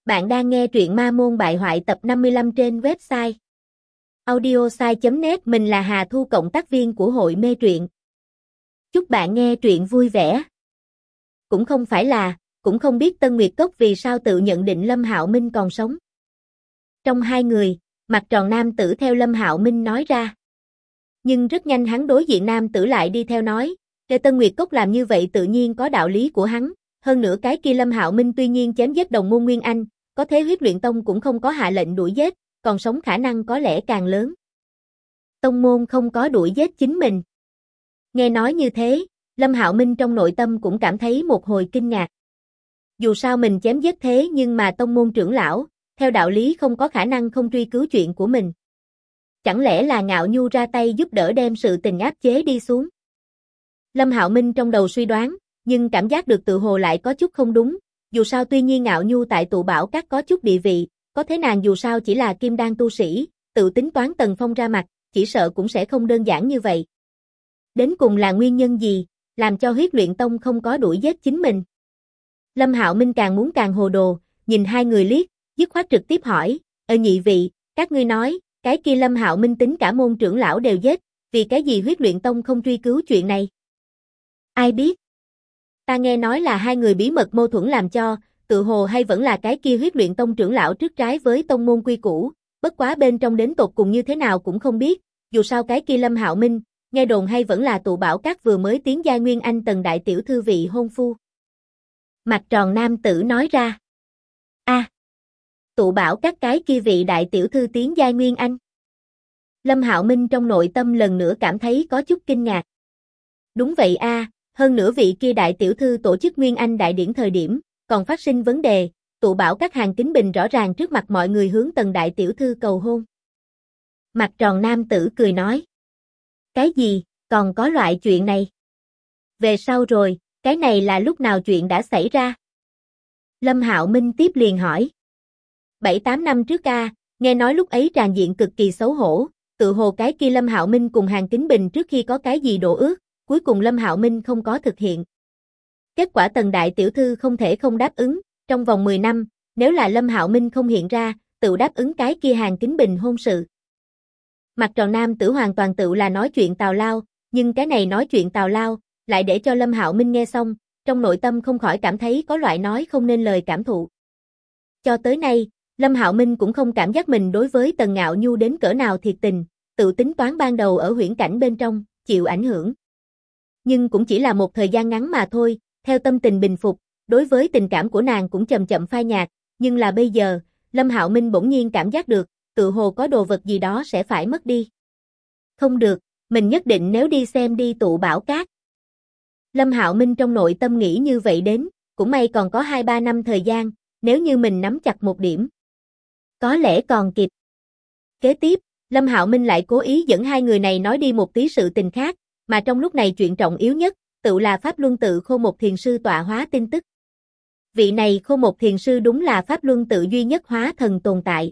Bạn đang nghe truyện Ma Môn Bại Hoại tập 55 trên website audiosai.net. Mình là Hà Thu, cộng tác viên của hội mê truyện. Chúc bạn nghe truyện vui vẻ. Cũng không biết Tân Nguyệt Cốc vì sao tự nhận định Lâm Hạo Minh còn sống. Trong hai người, mặt tròn nam tử theo Lâm Hạo Minh nói ra. Nhưng rất nhanh hắn đối diện nam tử lại đi theo nói, để Tân Nguyệt Cốc làm như vậy tự nhiên có đạo lý của hắn. Hơn nữa cái kia Lâm Hạo Minh tuy nhiên chém giết đồng môn Nguyên Anh, có thế Huyết Luyện Tông cũng không có hạ lệnh đuổi giết, còn sống khả năng có lẽ càng lớn. Tông môn không có đuổi giết chính mình. Nghe nói như thế, Lâm Hạo Minh trong nội tâm cũng cảm thấy một hồi kinh ngạc. Dù sao mình chém giết thế nhưng mà tông môn trưởng lão, theo đạo lý không có khả năng không truy cứu chuyện của mình. Chẳng lẽ là Ngạo Nhu ra tay giúp đỡ đem sự tình áp chế đi xuống? Lâm Hạo Minh trong đầu suy đoán, nhưng cảm giác được tự hồ lại có chút không đúng. Dù sao tuy nhiên Ngạo Nhu tại tụ bảo các có chút địa vị, có thế nàng dù sao chỉ là kim đan tu sĩ, tự tính toán Tần Phong ra mặt, chỉ sợ cũng sẽ không đơn giản như vậy. Đến cùng là nguyên nhân gì, làm cho Huyết Luyện Tông không có đuổi giết chính mình? Lâm Hạo Minh càng muốn càng hồ đồ, nhìn hai người liếc, dứt khoát trực tiếp hỏi, nhị vị, các ngươi nói, cái kia Lâm Hạo Minh tính cả môn trưởng lão đều giết, vì cái gì Huyết Luyện Tông không truy cứu chuyện này? Ai biết? Ta nghe nói là hai người bí mật mâu thuẫn làm cho, tự hồ hay vẫn là cái kia Huyết Luyện Tông trưởng lão trước trái với tông môn quy củ, bất quá bên trong đến tột cùng như thế nào cũng không biết, dù sao cái kia Lâm Hạo Minh, nghe đồn hay vẫn là tụ bảo các vừa mới tiến giai Nguyên Anh Tần đại tiểu thư vị hôn phu. Mặt tròn nam tử nói ra. Tụ bảo các cái kia vị đại tiểu thư tiến giai Nguyên Anh. Lâm Hạo Minh trong nội tâm lần nữa cảm thấy có chút kinh ngạc. Đúng vậy hơn nữa vị kia đại tiểu thư tổ chức Nguyên Anh đại điển thời điểm, còn phát sinh vấn đề, tụ bảo các Hàng Kính Bình rõ ràng trước mặt mọi người hướng Tần đại tiểu thư cầu hôn. Mặt tròn nam tử cười nói. Cái gì, còn có loại chuyện này? Về sau rồi, cái này là lúc nào chuyện đã xảy ra? Lâm Hạo Minh tiếp liền hỏi. 7-8 năm trước nghe nói lúc ấy tràn diện cực kỳ xấu hổ, tự hồ cái kia Lâm Hạo Minh cùng Hàng Kính Bình trước khi có cái gì đổ ước, cuối cùng Lâm Hạo Minh không có thực hiện. Kết quả Tần đại tiểu thư không thể không đáp ứng, trong vòng 10 năm, nếu là Lâm Hạo Minh không hiện ra, tự đáp ứng cái kia Hàng Kính Bình hôn sự. Mặt tròn nam tử hoàn toàn tự là nói chuyện tào lao, nhưng cái này nói chuyện tào lao, lại để cho Lâm Hạo Minh nghe xong, trong nội tâm không khỏi cảm thấy có loại nói không nên lời cảm thụ. Cho tới nay, Lâm Hạo Minh cũng không cảm giác mình đối với Tần Ngạo Nhu đến cỡ nào thiệt tình, tự tính toán ban đầu ở huyễn cảnh bên trong, chịu ảnh hưởng. Nhưng cũng chỉ là một thời gian ngắn mà thôi, theo tâm tình bình phục, đối với tình cảm của nàng cũng chậm chậm phai nhạt, nhưng là bây giờ, Lâm Hạo Minh bỗng nhiên cảm giác được, tự hồ có đồ vật gì đó sẽ phải mất đi. Không được, mình nhất định nếu đi xem đi tụ bảo các. Lâm Hạo Minh trong nội tâm nghĩ như vậy đến, cũng may còn có 2-3 năm thời gian, nếu như mình nắm chặt một điểm, có lẽ còn kịp. Kế tiếp, Lâm Hạo Minh lại cố ý dẫn hai người này nói đi một tí sự tình khác, mà trong lúc này chuyện trọng yếu nhất, tự là Pháp Luân Tự Khô Một Thiền Sư tọa hóa tin tức. Vị này Khô Một Thiền Sư đúng là Pháp Luân Tự duy nhất hóa thần tồn tại.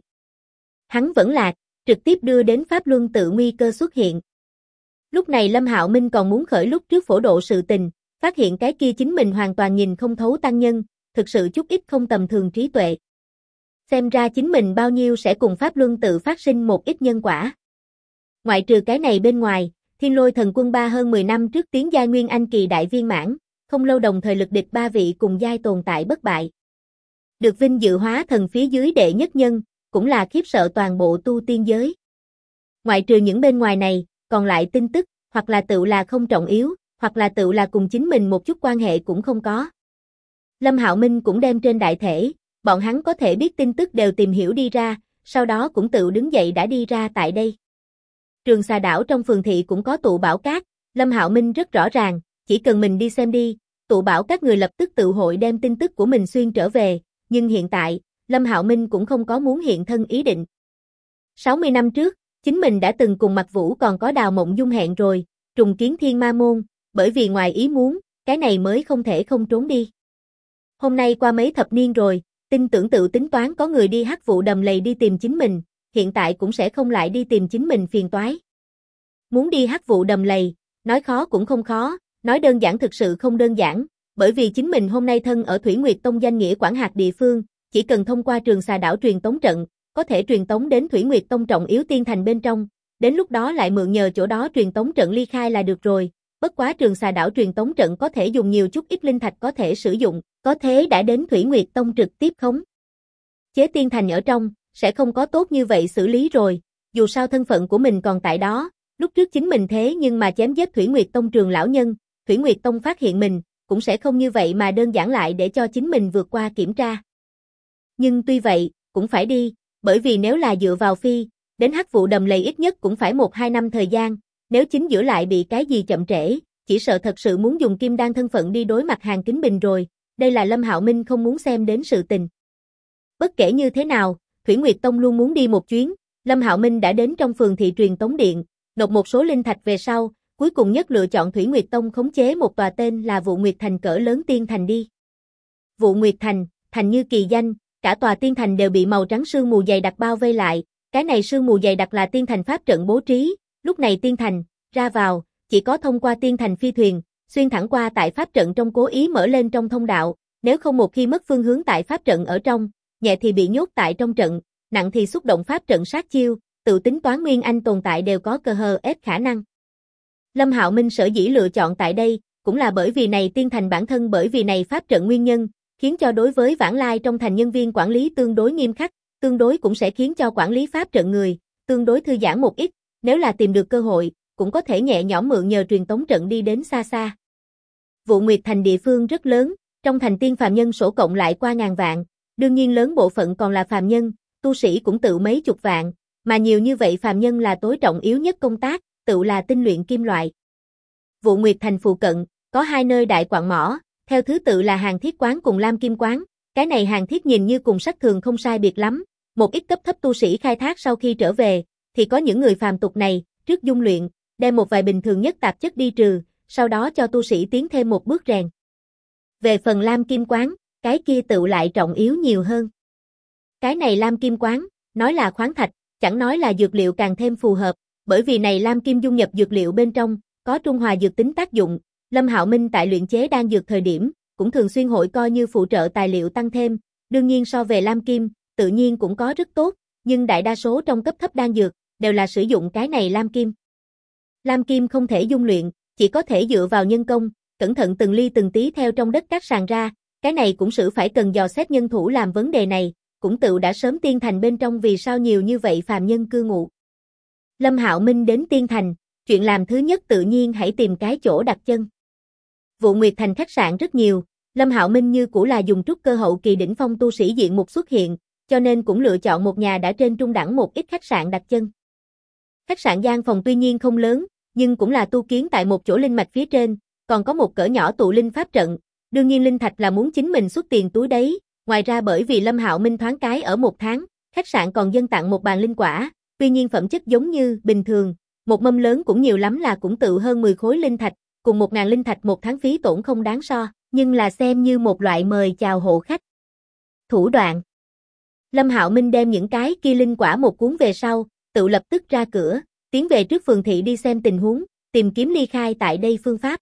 Hắn vẫn lạc, trực tiếp đưa đến Pháp Luân Tự nguy cơ xuất hiện. Lúc này Lâm Hạo Minh còn muốn khởi lúc trước phổ độ sự tình, phát hiện cái kia chính mình hoàn toàn nhìn không thấu tăng nhân, thực sự chút ít không tầm thường trí tuệ. Xem ra chính mình bao nhiêu sẽ cùng Pháp Luân Tự phát sinh một ít nhân quả. Ngoại trừ cái này bên ngoài, Thiên Lôi Thần Quân hơn 10 năm trước tiến giai Nguyên Anh kỳ đại viên mãn, không lâu đồng thời lực địch 3 vị cùng giai tồn tại bất bại. Được vinh dự hóa thần phía dưới đệ nhất nhân, cũng là khiếp sợ toàn bộ tu tiên giới. Ngoại trừ những bên ngoài này, còn lại tin tức, hoặc là tự là không trọng yếu, hoặc là tự là cùng chính mình một chút quan hệ cũng không có. Lâm Hạo Minh cũng đem trên đại thể, bọn hắn có thể biết tin tức đều tìm hiểu đi ra, sau đó cũng tự đứng dậy đã đi ra tại đây. Trường Xà Đảo trong phường thị cũng có tụ bảo các, Lâm Hạo Minh rất rõ ràng, chỉ cần mình đi xem đi, tụ bảo các người lập tức tự hội đem tin tức của mình xuyên trở về, nhưng hiện tại, Lâm Hạo Minh cũng không có muốn hiện thân ý định. 60 năm trước, chính mình đã từng cùng Mặc Vũ còn có Đào Mộng Dung hẹn rồi, trùng kiến Thiên Ma Môn, bởi vì ngoài ý muốn, cái này mới không thể không trốn đi. Hôm nay qua mấy thập niên rồi, tin tưởng tự tính toán có người đi Hắc Vụ Đầm Lầy đi tìm chính mình, hiện tại cũng sẽ không lại đi tìm chính mình phiền toái. Muốn đi Hắc Vụ Đầm Lầy, nói khó cũng không khó, nói đơn giản thực sự không đơn giản, bởi vì chính mình hôm nay thân ở Thủy Nguyệt Tông danh nghĩa quản hạt địa phương, chỉ cần thông qua Trường Xà Đảo truyền tống trận, có thể truyền tống đến Thủy Nguyệt Tông trọng yếu tiên thành bên trong, đến lúc đó lại mượn nhờ chỗ đó truyền tống trận ly khai là được rồi. Bất quá Trường Xà Đảo truyền tống trận có thể dùng nhiều chút ít linh thạch có thể sử dụng, có thế đã đến Thủy Nguyệt Tông trực tiếp khống chế tiên thành ở trong, sẽ không có tốt như vậy xử lý rồi, dù sao thân phận của mình còn tại đó, lúc trước chính mình thế nhưng mà chém giết Thủy Nguyệt Tông trường lão nhân, Thủy Nguyệt Tông phát hiện mình, cũng sẽ không như vậy mà đơn giản lại để cho chính mình vượt qua kiểm tra. Nhưng tuy vậy, cũng phải đi, bởi vì nếu là dựa vào phi, đến Hắc Vụ Đầm Lầy ít nhất cũng phải 1-2 năm thời gian, nếu chính giữa lại bị cái gì chậm trễ, chỉ sợ thật sự muốn dùng kim đan thân phận đi đối mặt Hàn Kính Bình rồi, đây là Lâm Hạo Minh không muốn xem đến sự tình. Bất kể như thế nào, Thủy Nguyệt Tông luôn muốn đi một chuyến, Lâm Hạo Minh đã đến trong phường thị truyền tống điện, nộp một số linh thạch về sau, cuối cùng nhất lựa chọn Thủy Nguyệt Tông khống chế một tòa tên là Vụ Nguyệt Thành cỡ lớn tiên thành đi. Vụ Nguyệt Thành, thành như kỳ danh, cả tòa tiên thành đều bị màu trắng sương mù dày đặc bao vây lại, cái này sương mù dày đặc là tiên thành pháp trận bố trí, lúc này tiên thành, ra vào, chỉ có thông qua tiên thành phi thuyền, xuyên thẳng qua tại pháp trận trong cố ý mở lên trong thông đạo, nếu không một khi mất phương hướng tại pháp trận ở trong, nhẹ thì bị nhốt tại trong trận, nặng thì xúc động pháp trận sát chiêu, tự tính toán Nguyên Anh tồn tại đều có cơ hờ ép khả năng. Lâm Hạo Minh sở dĩ lựa chọn tại đây, cũng là bởi vì này tiên thành bản thân bởi vì này pháp trận nguyên nhân, khiến cho đối với vãng lai trong thành nhân viên quản lý tương đối nghiêm khắc, tương đối cũng sẽ khiến cho quản lý pháp trận người, tương đối thư giãn một ít, nếu là tìm được cơ hội, cũng có thể nhẹ nhõm mượn nhờ truyền tống trận đi đến xa xa. Vụ Nguyệt Thành địa phương rất lớn, trong thành tiên phàm nhân sổ cộng lại qua ngàn vạn, đương nhiên lớn bộ phận còn là phàm nhân, tu sĩ cũng tự mấy chục vạn, mà nhiều như vậy phàm nhân là tối trọng yếu nhất công tác, tự là tinh luyện kim loại. Vụ Nguyệt Thành phụ cận, có hai nơi đại quặng mỏ, theo thứ tự là Hàng Thiết Quán cùng Lam Kim Quán, cái này Hàng Thiết nhìn như cùng sắt thường không sai biệt lắm, một ít cấp thấp tu sĩ khai thác sau khi trở về, thì có những người phàm tục này, trước dung luyện, đem một vài bình thường nhất tạp chất đi trừ, sau đó cho tu sĩ tiến thêm một bước rèn. Về phần Lam Kim Quán, cái kia tự lại trọng yếu nhiều hơn. Cái này Lam Kim Quán, nói là khoáng thạch, chẳng nói là dược liệu càng thêm phù hợp, bởi vì này Lam Kim dung nhập dược liệu bên trong, có trung hòa dược tính tác dụng, Lâm Hạo Minh tại luyện chế đan dược thời điểm, cũng thường xuyên hội coi như phụ trợ tài liệu tăng thêm, đương nhiên so về Lam Kim, tự nhiên cũng có rất tốt, nhưng đại đa số trong cấp thấp đan dược, đều là sử dụng cái này Lam Kim. Lam Kim không thể dung luyện, chỉ có thể dựa vào nhân công, cẩn thận từng ly từng tí theo trong đất cát sàn ra, cái này cũng sự phải cần dò xét nhân thủ làm vấn đề này, cũng tự đã sớm tiên thành bên trong vì sao nhiều như vậy phàm nhân cư ngụ. Lâm Hạo Minh đến tiên thành, chuyện làm thứ nhất tự nhiên hãy tìm cái chỗ đặt chân. Vụ Nguyệt Thành khách sạn rất nhiều, Lâm Hạo Minh như cũ là dùng trúc cơ hậu kỳ đỉnh phong tu sĩ diện mục xuất hiện, cho nên cũng lựa chọn một nhà đã trên trung đẳng một ít khách sạn đặt chân. Khách sạn gian phòng tuy nhiên không lớn, nhưng cũng là tu kiến tại một chỗ linh mạch phía trên, còn có một cỡ nhỏ tụ linh pháp trận, đương nhiên linh thạch là muốn chính mình xuất tiền túi đấy, ngoài ra bởi vì Lâm Hạo Minh thoáng cái ở một tháng, khách sạn còn dâng tặng một bàn linh quả, tuy nhiên phẩm chất giống như bình thường, một mâm lớn cũng nhiều lắm là cũng tự hơn 10 khối linh thạch, cùng 1.000 linh thạch một tháng phí tổn không đáng so, nhưng là xem như một loại mời chào hộ khách. Thủ đoạn. Lâm Hạo Minh đem những cái kia linh quả một cuốn về sau, tự lập tức ra cửa, tiến về trước phường thị đi xem tình huống, tìm kiếm ly khai tại đây phương pháp.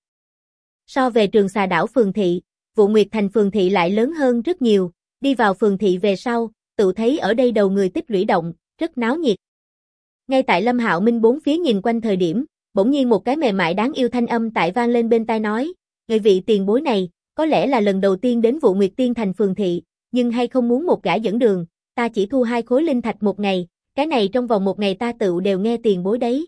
So về Trường Xà Đảo phường thị, Vụ Nguyệt Thành phường thị lại lớn hơn rất nhiều, đi vào phường thị về sau, tự thấy ở đây đầu người tích lũy động, rất náo nhiệt. Ngay tại Lâm Hạo Minh bốn phía nhìn quanh thời điểm, bỗng nhiên một cái mềm mại đáng yêu thanh âm tại vang lên bên tai nói, người vị tiền bối này, có lẽ là lần đầu tiên đến Vụ Nguyệt Tiên thành phường thị, nhưng hay không muốn một gã dẫn đường, ta chỉ thu 2 khối linh thạch một ngày, cái này trong vòng một ngày ta tự đều nghe tiền bối đấy.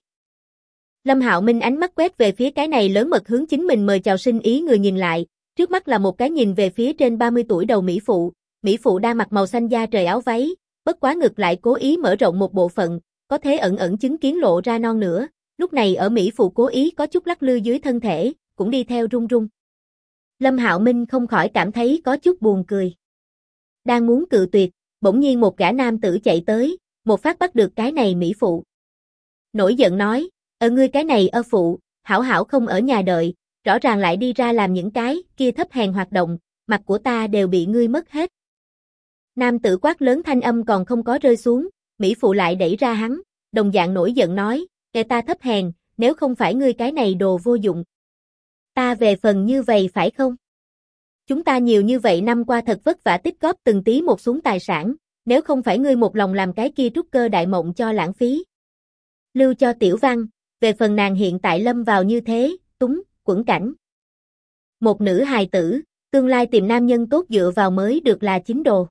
Lâm Hạo Minh ánh mắt quét về phía cái này lớn mật hướng chính mình mời chào sinh ý người nhìn lại, trước mắt là một cái nhìn về phía trên 30 tuổi đầu Mỹ phụ đang mặc màu xanh da trời áo váy, bất quá ngực lại cố ý mở rộng một bộ phận, có thế ẩn ẩn chứng kiến lộ ra non nữa, lúc này ở Mỹ phụ cố ý có chút lắc lư dưới thân thể, cũng đi theo run run. Lâm Hạo Minh không khỏi cảm thấy có chút buồn cười. Đang muốn cự tuyệt, bỗng nhiên một gã nam tử chạy tới, một phát bắt được cái này Mỹ phụ. Nổi giận nói, ngươi cái này phụ, hảo hảo không ở nhà đợi, rõ ràng lại đi ra làm những cái kia thấp hèn hoạt động, mặt của ta đều bị ngươi mất hết. Nam tử quát lớn thanh âm còn không có rơi xuống, Mỹ phụ lại đẩy ra hắn, đồng dạng nổi giận nói, kẻ ta thấp hèn, nếu không phải ngươi cái này đồ vô dụng. Ta về phần như vậy phải không? Chúng ta nhiều như vậy năm qua thật vất vả tích góp từng tí một xuống tài sản, nếu không phải ngươi một lòng làm cái kia trúc cơ đại mộng cho lãng phí. Lưu cho Tiểu Văn, về phần nàng hiện tại lâm vào như thế, túng, quẫn cảnh. Một nữ hài tử, tương lai tìm nam nhân tốt dựa vào mới được là chính đồ.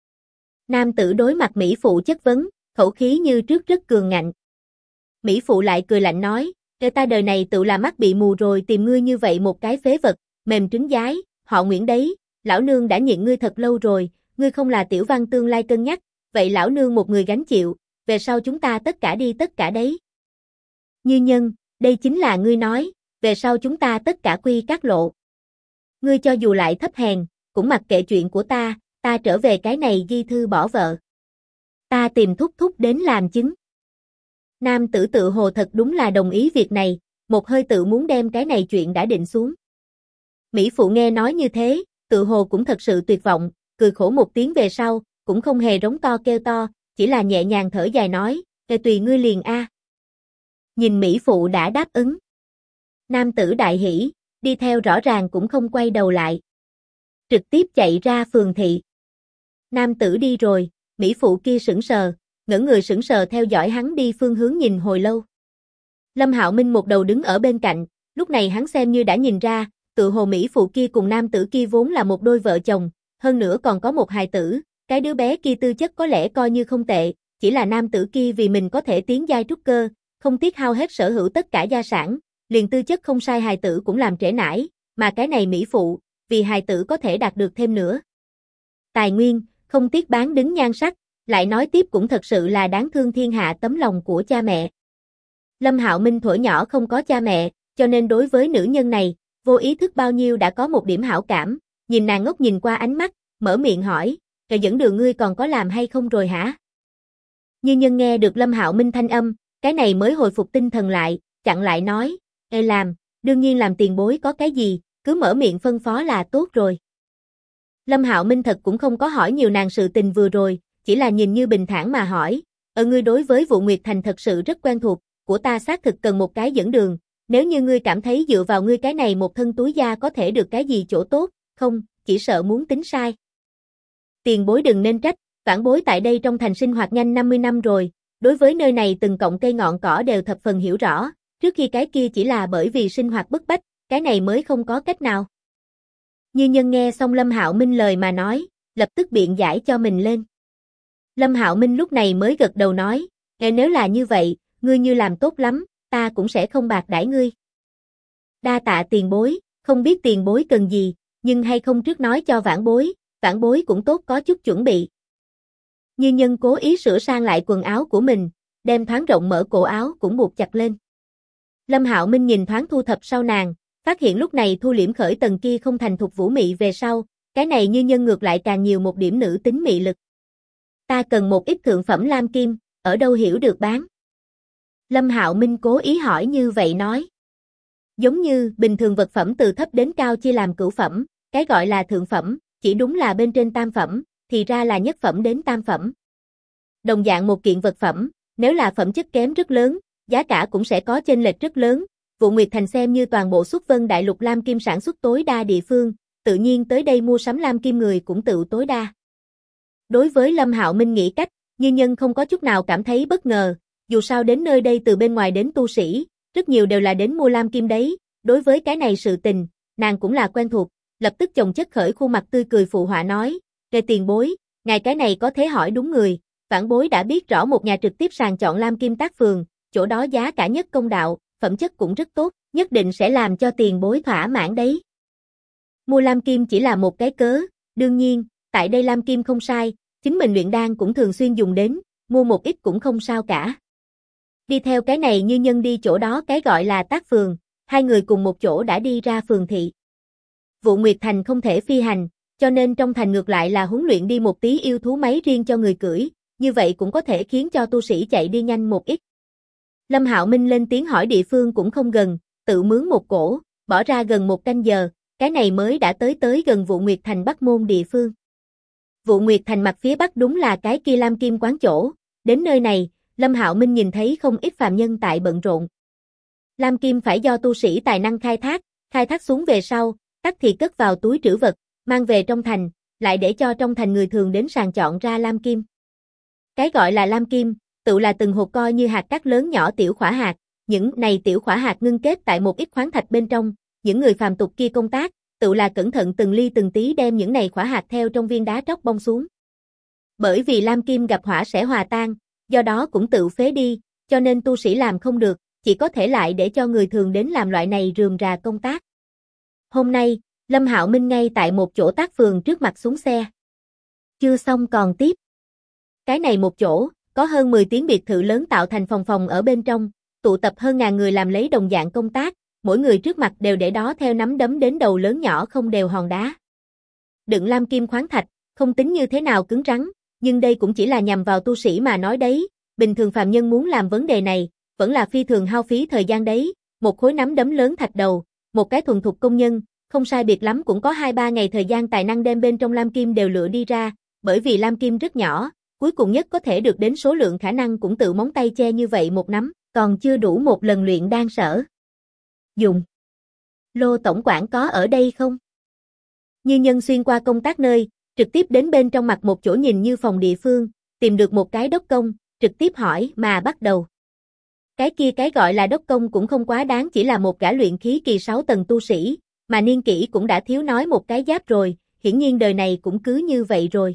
Nam tử đối mặt Mỹ Phụ chất vấn, khẩu khí như trước rất cường ngạnh. Mỹ Phụ lại cười lạnh nói, ta đời này tự là mắt bị mù rồi tìm ngươi như vậy một cái phế vật, mềm trứng giái, họ Nguyễn đấy, lão nương đã nhịn ngươi thật lâu rồi, ngươi không là Tiểu Văn tương lai cân nhắc, vậy lão nương một người gánh chịu, về sau chúng ta tất cả đi tất cả đấy. Như Nhân, đây chính là ngươi nói, về sau chúng ta tất cả quy các lộ. Ngươi cho dù lại thấp hèn, cũng mặc kệ chuyện của ta trở về cái này ghi thư bỏ vợ. Ta tìm thúc thúc đến làm chứng. Nam tử tự hồ thật đúng là đồng ý việc này, một hơi tự muốn đem cái này chuyện đã định xuống. Mỹ Phụ nghe nói như thế, tự hồ cũng thật sự tuyệt vọng, cười khổ một tiếng về sau, cũng không hề rống to kêu to, chỉ là nhẹ nhàng thở dài nói, tùy ngươi liền a. Nhìn Mỹ Phụ đã đáp ứng. Nam tử đại hỉ, đi theo rõ ràng cũng không quay đầu lại. Trực tiếp chạy ra phường thị. Nam tử đi rồi, Mỹ Phụ kia sững sờ, ngẩn người sững sờ theo dõi hắn đi phương hướng nhìn hồi lâu. Lâm Hạo Minh một đầu đứng ở bên cạnh, lúc này hắn xem như đã nhìn ra, tự hồ Mỹ Phụ kia cùng nam tử kia vốn là một đôi vợ chồng, hơn nữa còn có một hài tử, cái đứa bé kia tư chất có lẽ coi như không tệ, chỉ là nam tử kia vì mình có thể tiến giai trúc cơ, không tiếc hao hết sở hữu tất cả gia sản, liền tư chất không sai hài tử cũng làm trễ nải, mà cái này Mỹ Phụ, vì hài tử có thể đạt được thêm nữa tài nguyên, không tiếc bán đứng nhan sắc, lại nói tiếp cũng thật sự là đáng thương thiên hạ tấm lòng của cha mẹ. Lâm Hạo Minh thuở nhỏ không có cha mẹ, cho nên đối với nữ nhân này, vô ý thức bao nhiêu đã có một điểm hảo cảm, nhìn nàng ngốc nhìn qua ánh mắt, mở miệng hỏi, dẫn đường ngươi còn có làm hay không rồi hả? Như Nhân nghe được Lâm Hạo Minh thanh âm, cái này mới hồi phục tinh thần lại, chặn lại nói, làm, đương nhiên làm tiền bối có cái gì, cứ mở miệng phân phó là tốt rồi. Lâm Hạo Minh thật cũng không có hỏi nhiều nàng sự tình vừa rồi, chỉ là nhìn như bình thản mà hỏi, ngươi đối với Vụ Nguyệt Thành thật sự rất quen thuộc, của ta xác thực cần một cái dẫn đường, nếu như ngươi cảm thấy dựa vào ngươi cái này một thân túi da có thể được cái gì chỗ tốt, không, chỉ sợ muốn tính sai. Tiền bối đừng nên trách, vãn bối tại đây trong thành sinh hoạt nhanh 50 năm rồi, đối với nơi này từng cọng cây ngọn cỏ đều thập phần hiểu rõ, trước khi cái kia chỉ là bởi vì sinh hoạt bức bách, cái này mới không có cách nào. Như Nhân nghe xong Lâm Hạo Minh lời mà nói, lập tức biện giải cho mình lên. Lâm Hạo Minh lúc này mới gật đầu nói, nếu là như vậy, ngươi như làm tốt lắm, ta cũng sẽ không bạc đãi ngươi. Đa tạ tiền bối, không biết tiền bối cần gì, nhưng hay không trước nói cho vãn bối cũng tốt có chút chuẩn bị. Như Nhân cố ý sửa sang lại quần áo của mình, đem thoáng rộng mở cổ áo cũng buộc chặt lên. Lâm Hạo Minh nhìn thoáng thu thập sau nàng, phát hiện lúc này thu liễm khởi tầng kia không thành thục vũ mị về sau, cái này Như Nhân ngược lại càng nhiều một điểm nữ tính mị lực. Ta cần một ít thượng phẩm lam kim, ở đâu hiểu được bán? Lâm Hạo Minh cố ý hỏi như vậy nói. Giống như bình thường vật phẩm từ thấp đến cao chia làm cửu phẩm, cái gọi là thượng phẩm, chỉ đúng là bên trên tam phẩm, thì ra là nhất phẩm đến tam phẩm. Đồng dạng một kiện vật phẩm, nếu là phẩm chất kém rất lớn, giá cả cũng sẽ có chênh lệch rất lớn. Vụ Nguyệt Thành xem như toàn bộ xuất vân đại lục lam kim sản xuất tối đa địa phương, tự nhiên tới đây mua sắm lam kim người cũng tự tối đa. Đối với Lâm Hạo Minh nghĩ cách, Như Nhân không có chút nào cảm thấy bất ngờ, dù sao đến nơi đây từ bên ngoài đến tu sĩ, rất nhiều đều là đến mua lam kim đấy, đối với cái này sự tình, nàng cũng là quen thuộc, lập tức chồng chất khởi khuôn mặt tươi cười phụ họa nói, tiền bối, ngài cái này có thể hỏi đúng người, vãn bối đã biết rõ một nhà trực tiếp sàng chọn lam kim tác phường, chỗ đó giá cả nhất công đạo, phẩm chất cũng rất tốt, nhất định sẽ làm cho tiền bối thỏa mãn đấy. Mua lam kim chỉ là một cái cớ, đương nhiên, tại đây lam kim không sai, chính mình luyện đan cũng thường xuyên dùng đến, mua một ít cũng không sao cả. Đi theo cái này Như Nhân đi chỗ đó cái gọi là tác phường, hai người cùng một chỗ đã đi ra phường thị. Vụ Nguyệt Thành không thể phi hành, cho nên trong thành ngược lại là huấn luyện đi một tí yêu thú máy riêng cho người cưỡi, như vậy cũng có thể khiến cho tu sĩ chạy đi nhanh một ít. Lâm Hạo Minh lên tiếng hỏi địa phương cũng không gần, tự mướn một cỗ, bỏ ra gần một canh giờ, cái này mới đã tới gần Vụ Nguyệt Thành Bắc môn địa phương. Vụ Nguyệt Thành mặt phía bắc đúng là cái kia lam kim quán chỗ, đến nơi này, Lâm Hạo Minh nhìn thấy không ít phàm nhân tại bận rộn. Lam kim phải do tu sĩ tài năng khai thác xuống về sau, tắc thì cất vào túi trữ vật, mang về trong thành, lại để cho trong thành người thường đến sàng chọn ra lam kim. Cái gọi là lam kim, tự là từng hột coi như hạt cát lớn nhỏ tiểu khỏa hạt, những này tiểu khỏa hạt ngưng kết tại một ít khoáng thạch bên trong, những người phàm tục kia công tác, tự là cẩn thận từng ly từng tí đem những này khỏa hạt theo trong viên đá tróc bông xuống. Bởi vì lam kim gặp hỏa sẽ hòa tan, do đó cũng tự phế đi, cho nên tu sĩ làm không được, chỉ có thể lại để cho người thường đến làm loại này rườm rà công tác. Hôm nay, Lâm Hạo Minh ngay tại một chỗ tác phường trước mặt xuống xe. Chưa xong còn tiếp. Cái này một chỗ, có hơn 10 tiếng biệt thự lớn tạo thành phòng ở bên trong, tụ tập hơn ngàn người làm lấy đồng dạng công tác, mỗi người trước mặt đều để đó theo nắm đấm đến đầu lớn nhỏ không đều hòn đá. Đựng lam kim khoáng thạch, không tính như thế nào cứng rắn, nhưng đây cũng chỉ là nhằm vào tu sĩ mà nói đấy, bình thường phàm nhân muốn làm vấn đề này, vẫn là phi thường hao phí thời gian đấy, một khối nắm đấm lớn thạch đầu, một cái thuần thục công nhân, không sai biệt lắm cũng có 2-3 ngày thời gian tài năng đem bên trong lam kim đều lựa đi ra, bởi vì lam kim rất nhỏ, cuối cùng nhất có thể được đến số lượng khả năng cũng tự móng tay che như vậy một nắm, còn chưa đủ một lần luyện đan sở. Dùng. Lô tổng quản có ở đây không? Như Nhân xuyên qua công tác nơi, trực tiếp đến bên trong mặt một chỗ nhìn như phòng địa phương, tìm được một cái đốc công, trực tiếp hỏi mà bắt đầu. Cái kia cái gọi là đốc công cũng không quá đáng, chỉ là một gã luyện khí kỳ 6 tầng tu sĩ, mà niên kỷ cũng đã thiếu nói một cái giáp rồi, hiển nhiên đời này cũng cứ như vậy rồi.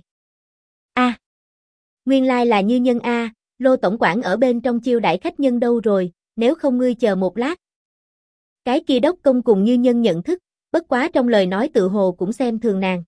Nguyên lai là Như Nhân a, Lô tổng quản ở bên trong chiêu đãi khách nhân đâu rồi, nếu không ngươi chờ một lát. Cái kia đốc công cùng Như Nhân nhận thức, bất quá trong lời nói tự hồ cũng xem thường nàng.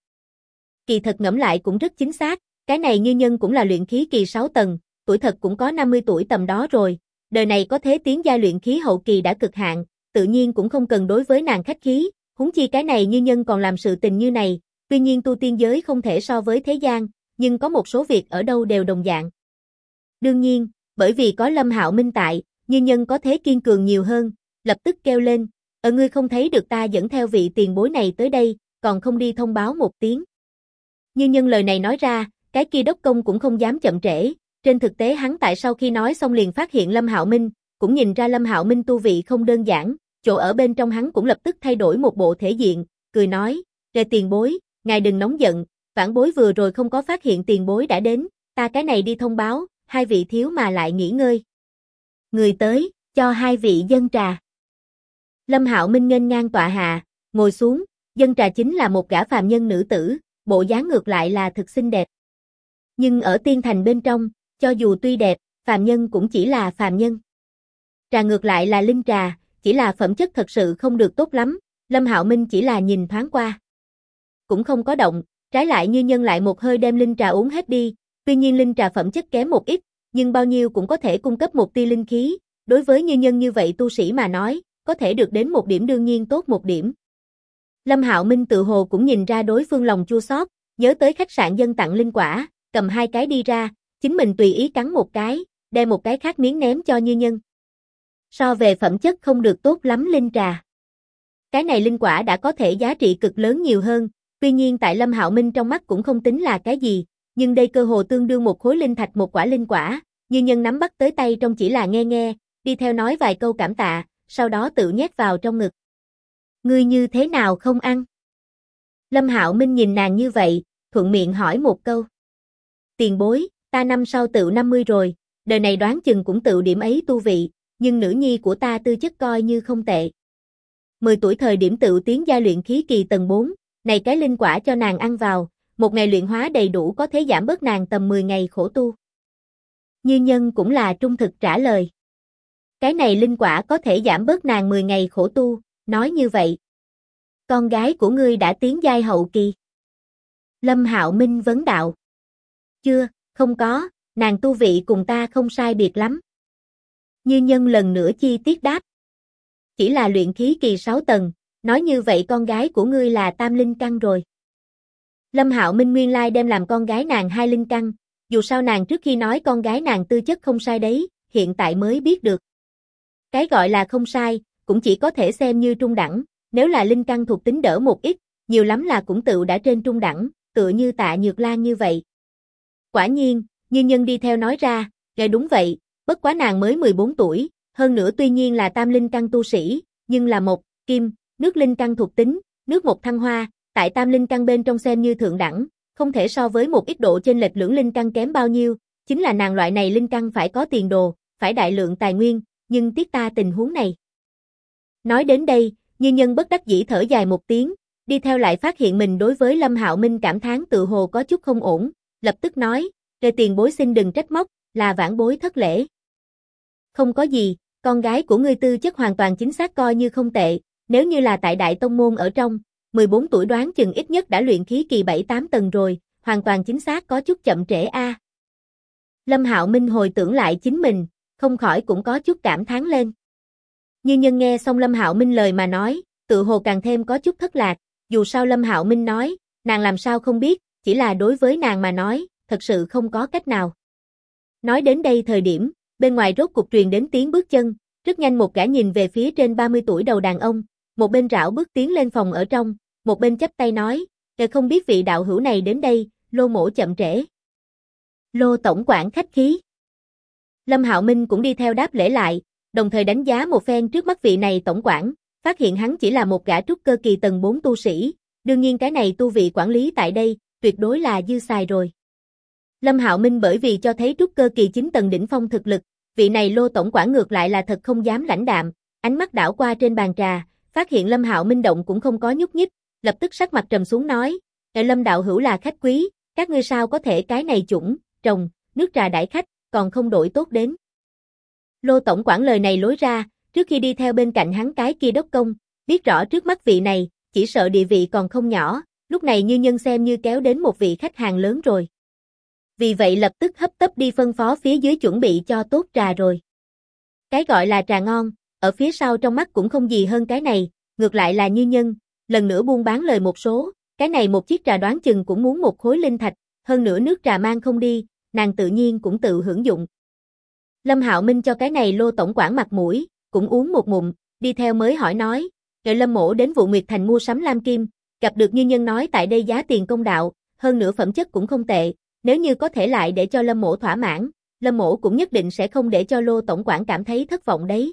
Kỳ thật ngẫm lại cũng rất chính xác, cái này Như Nhân cũng là luyện khí kỳ 6 tầng, tuổi thật cũng có 50 tuổi tầm đó rồi, đời này có thế tiến giai luyện khí hậu kỳ đã cực hạn, tự nhiên cũng không cần đối với nàng khách khí, huống chi cái này Như Nhân còn làm sự tình như này, tuy nhiên tu tiên giới không thể so với thế gian, nhưng có một số việc ở đâu đều đồng dạng. Đương nhiên, bởi vì có Lâm Hạo Minh tại, Như Nhân có thế kiên cường nhiều hơn, lập tức kêu lên, ngươi không thấy được ta dẫn theo vị tiền bối này tới đây, còn không đi thông báo một tiếng. Như Nhân lời này nói ra, cái kia đốc công cũng không dám chậm trễ, trên thực tế hắn tại sau khi nói xong liền phát hiện Lâm Hạo Minh, cũng nhìn ra Lâm Hạo Minh tu vị không đơn giản, chỗ ở bên trong hắn cũng lập tức thay đổi một bộ thể diện, cười nói, "Rề tiền bối, ngài đừng nóng giận, vãn bối vừa rồi không có phát hiện tiền bối đã đến, ta cái này đi thông báo, hai vị thiếu mà lại nghỉ ngơi." Người tới, cho hai vị dâng trà. Lâm Hạo Minh nghênh ngang tọa hạ, ngồi xuống, dâng trà chính là một gã phàm nhân nữ tử, bộ dáng ngược lại là thực xinh đẹp. Nhưng ở tiên thành bên trong, cho dù tuy đẹp, phàm nhân cũng chỉ là phàm nhân. Trà ngược lại là linh trà, chỉ là phẩm chất thật sự không được tốt lắm, Lâm Hạo Minh chỉ là nhìn thoáng qua. Cũng không có động, trái lại Như Nhân lại một hơi đem linh trà uống hết đi, tuy nhiên linh trà phẩm chất kém một ít, nhưng bao nhiêu cũng có thể cung cấp một tia linh khí, đối với Như Nhân như vậy tu sĩ mà nói, có thể được đến một điểm đương nhiên tốt một điểm. Lâm Hạo Minh tự hồ cũng nhìn ra đối phương lòng chua xót, nhớ tới khách sạn dân tặng linh quả, cầm hai cái đi ra, chính mình tùy ý cắn một cái, đem một cái khác miếng ném cho Như Nhân. So về phẩm chất không được tốt lắm linh trà. Cái này linh quả đã có thể giá trị cực lớn nhiều hơn, tuy nhiên tại Lâm Hạo Minh trong mắt cũng không tính là cái gì, nhưng đây cơ hồ tương đương một khối linh thạch một quả linh quả, Như Nhân nắm bắt tới tay trong chỉ là nghe nghe, đi theo nói vài câu cảm tạ, sau đó tự nhét vào trong ngực. Ngươi như thế nào không ăn? Lâm Hạo Minh nhìn nàng như vậy, thuận miệng hỏi một câu. Tiền bối, ta năm sau tự 50 rồi, đời này đoán chừng cũng tự điểm ấy tu vị, nhưng nữ nhi của ta tư chất coi như không tệ. 10 tuổi thời điểm tự tiến giai luyện khí kỳ tầng 4, này cái linh quả cho nàng ăn vào, một ngày luyện hóa đầy đủ có thể giảm bớt nàng tầm 10 ngày khổ tu. Như Nhân cũng là trung thực trả lời. Cái này linh quả có thể giảm bớt nàng 10 ngày khổ tu, nói như vậy. Con gái của ngươi đã tiến giai hậu kỳ. Lâm Hạo Minh vấn đạo. Chưa, không có, nàng tu vị cùng ta không sai biệt lắm. Như Nhân lần nữa chi tiết đáp. Chỉ là luyện khí kỳ 6 tầng, nói như vậy con gái của ngươi là tam linh căn rồi. Lâm Hạo Minh nguyên lai đem làm con gái nàng hai linh căn, dù sao nàng trước khi nói con gái nàng tư chất không sai đấy, hiện tại mới biết được. Cái gọi là không sai, cũng chỉ có thể xem như trung đẳng, nếu là linh căn thuộc tính đỡ một ít, nhiều lắm là cũng tự đã trên trung đẳng, tựa như Tạ Nhược Lan như vậy. Quả nhiên, Như Nhân đi theo nói ra, đúng vậy, bất quá nàng mới 14 tuổi, hơn nữa tuy nhiên là tam linh căn tu sĩ, nhưng là một, kim, nước linh căn thuộc tính, nước một thăng hoa, tại tam linh căn bên trong xem như thượng đẳng, không thể so với một ít độ chênh lệch lưỡng linh căn kém bao nhiêu, chính là nàng loại này linh căn phải có tiền đồ, phải đại lượng tài nguyên, nhưng tiếc ta tình huống này. Nói đến đây, Như Nhân bất đắc dĩ thở dài một tiếng, đi theo lại phát hiện mình đối với Lâm Hạo Minh cảm thán tự hồ có chút không ổn, lập tức nói, "Về tiền bối xin đừng trách móc, là vãn bối thất lễ." "Không có gì, con gái của ngươi tư chất hoàn toàn chính xác coi như không tệ, nếu như là tại đại tông môn ở trong, 14 tuổi đoán chừng ít nhất đã luyện khí kỳ 7-8 tầng rồi, hoàn toàn chính xác có chút chậm trễ a." Lâm Hạo Minh hồi tưởng lại chính mình, không khỏi cũng có chút cảm thán lên. Như Nhân nghe xong Lâm Hạo Minh lời mà nói, tự hồ càng thêm có chút thất lạc, dù sao Lâm Hạo Minh nói, nàng làm sao không biết, chỉ là đối với nàng mà nói, thật sự không có cách nào. Nói đến đây thời điểm, bên ngoài rốt cục truyền đến tiếng bước chân, rất nhanh một gã nhìn về phía trên 30 tuổi đầu đàn ông, một bên rảo bước tiến lên phòng ở trong, một bên chắp tay nói, không biết vị đạo hữu này đến đây, Lô mỗ chậm trễ." "Lô tổng quản khách khí." Lâm Hạo Minh cũng đi theo đáp lễ lại, đồng thời đánh giá một phen trước mắt vị này tổng quản, phát hiện hắn chỉ là một gã trúc cơ kỳ tầng 4 tu sĩ, đương nhiên cái này tu vị quản lý tại đây, tuyệt đối là dư xài rồi. Lâm Hạo Minh bởi vì cho thấy trúc cơ kỳ 9 tầng đỉnh phong thực lực, vị này Lô tổng quản ngược lại là thật không dám lãnh đạm, ánh mắt đảo qua trên bàn trà, phát hiện Lâm Hạo Minh động cũng không có nhúc nhích, lập tức sắc mặt trầm xuống nói, Lâm đạo hữu là khách quý, các ngươi sao có thể cái này chủng, trồng, nước trà đãi khách, còn không đổi tốt đến." Lô tổng quản lời này lối ra, trước khi đi theo bên cạnh hắn cái kia đốc công, biết rõ trước mắt vị này, chỉ sợ địa vị còn không nhỏ, lúc này Như Nhân xem như kéo đến một vị khách hàng lớn rồi. Vì vậy lập tức hấp tấp đi phân phó phía dưới chuẩn bị cho tốt trà rồi. Cái gọi là trà ngon, ở phía sau trong mắt cũng không gì hơn cái này, ngược lại là Như Nhân, lần nữa buôn bán lời một số, cái này một chiếc trà đoán chừng cũng muốn một khối linh thạch, hơn nữa nước trà mang không đi, nàng tự nhiên cũng tự hưởng dụng. Lâm Hạo Minh cho cái này Lô tổng quản mặt mũi, cũng uống một ngụm, đi theo mới hỏi nói, Lâm mỗ đến Vụ Nguyệt Thành mua sắm lam kim, gặp được Như Nhân nói tại đây giá tiền công đạo, hơn nữa phẩm chất cũng không tệ, nếu như có thể lại để cho Lâm mỗ thỏa mãn, Lâm mỗ cũng nhất định sẽ không để cho Lô tổng quản cảm thấy thất vọng đấy."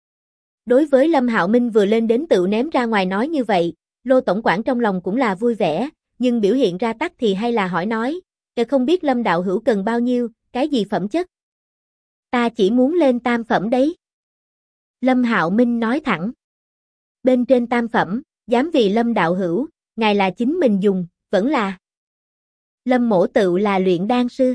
Đối với Lâm Hạo Minh vừa lên đến tự ném ra ngoài nói như vậy, Lô tổng quản trong lòng cũng là vui vẻ, nhưng biểu hiện ra tắc thì hay là hỏi nói, không biết Lâm đạo hữu cần bao nhiêu, cái gì phẩm chất?" "Ta chỉ muốn lên tam phẩm đấy." Lâm Hạo Minh nói thẳng. "Bên trên tam phẩm, dám vì Lâm đạo hữu, ngài là chính mình dùng, vẫn là..." "Lâm mỗ tự là luyện đan sư."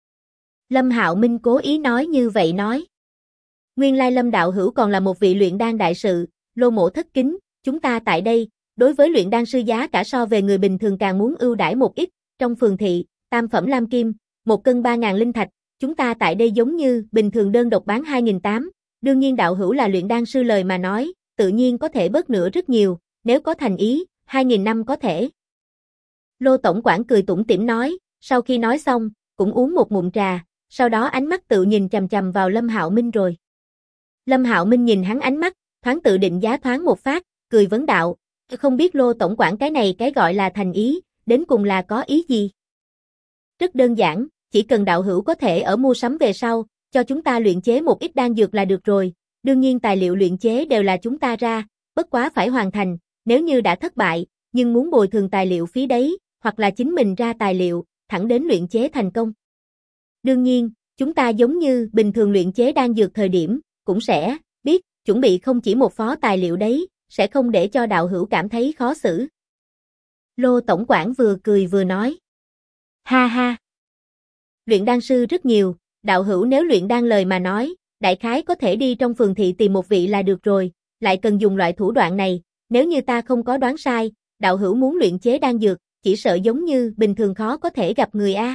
Lâm Hạo Minh cố ý nói như vậy nói. Nguyên lai Lâm đạo hữu còn là một vị luyện đan đại sự, Lô mỗ thất kính, chúng ta tại đây, đối với luyện đan sư giá cả so về người bình thường càng muốn ưu đãi một ít, trong phường thị, tam phẩm lam kim, 1 cân 3.000 linh thạch, chúng ta tại đây giống như bình thường đơn độc bán 2.800, đương nhiên đạo hữu là luyện đan sư lời mà nói, tự nhiên có thể bớt nửa rất nhiều, nếu có thành ý, 2.500 có thể. Lô tổng quản cười tủm tỉm nói, sau khi nói xong, cũng uống một ngụm trà, sau đó ánh mắt tự nhìn chằm chằm vào Lâm Hạo Minh rồi. Lâm Hạo Minh nhìn hắn ánh mắt, thoáng tự định giá thoáng một phát, cười vấn đạo, không biết Lô tổng quản cái này cái gọi là thành ý, đến cùng là có ý gì? Rất đơn giản, chỉ cần đạo hữu có thể ở mua sắm về sau, cho chúng ta luyện chế một ít đan dược là được rồi, đương nhiên tài liệu luyện chế đều là chúng ta ra, bất quá phải hoàn thành, nếu như đã thất bại, nhưng muốn bồi thường tài liệu phí đấy, hoặc là chính mình ra tài liệu, thẳng đến luyện chế thành công. Đương nhiên, chúng ta giống như bình thường luyện chế đan dược thời điểm, cũng sẽ biết, chuẩn bị không chỉ một phó tài liệu đấy, sẽ không để cho đạo hữu cảm thấy khó xử. Lô tổng quản vừa cười vừa nói. Ha ha. Luyện đan sư rất nhiều, đạo hữu nếu luyện đan lời mà nói, đại khái có thể đi trong phường thị tìm một vị là được rồi, lại cần dùng loại thủ đoạn này, nếu như ta không có đoán sai, đạo hữu muốn luyện chế đan dược, chỉ sợ giống như bình thường khó có thể gặp người a.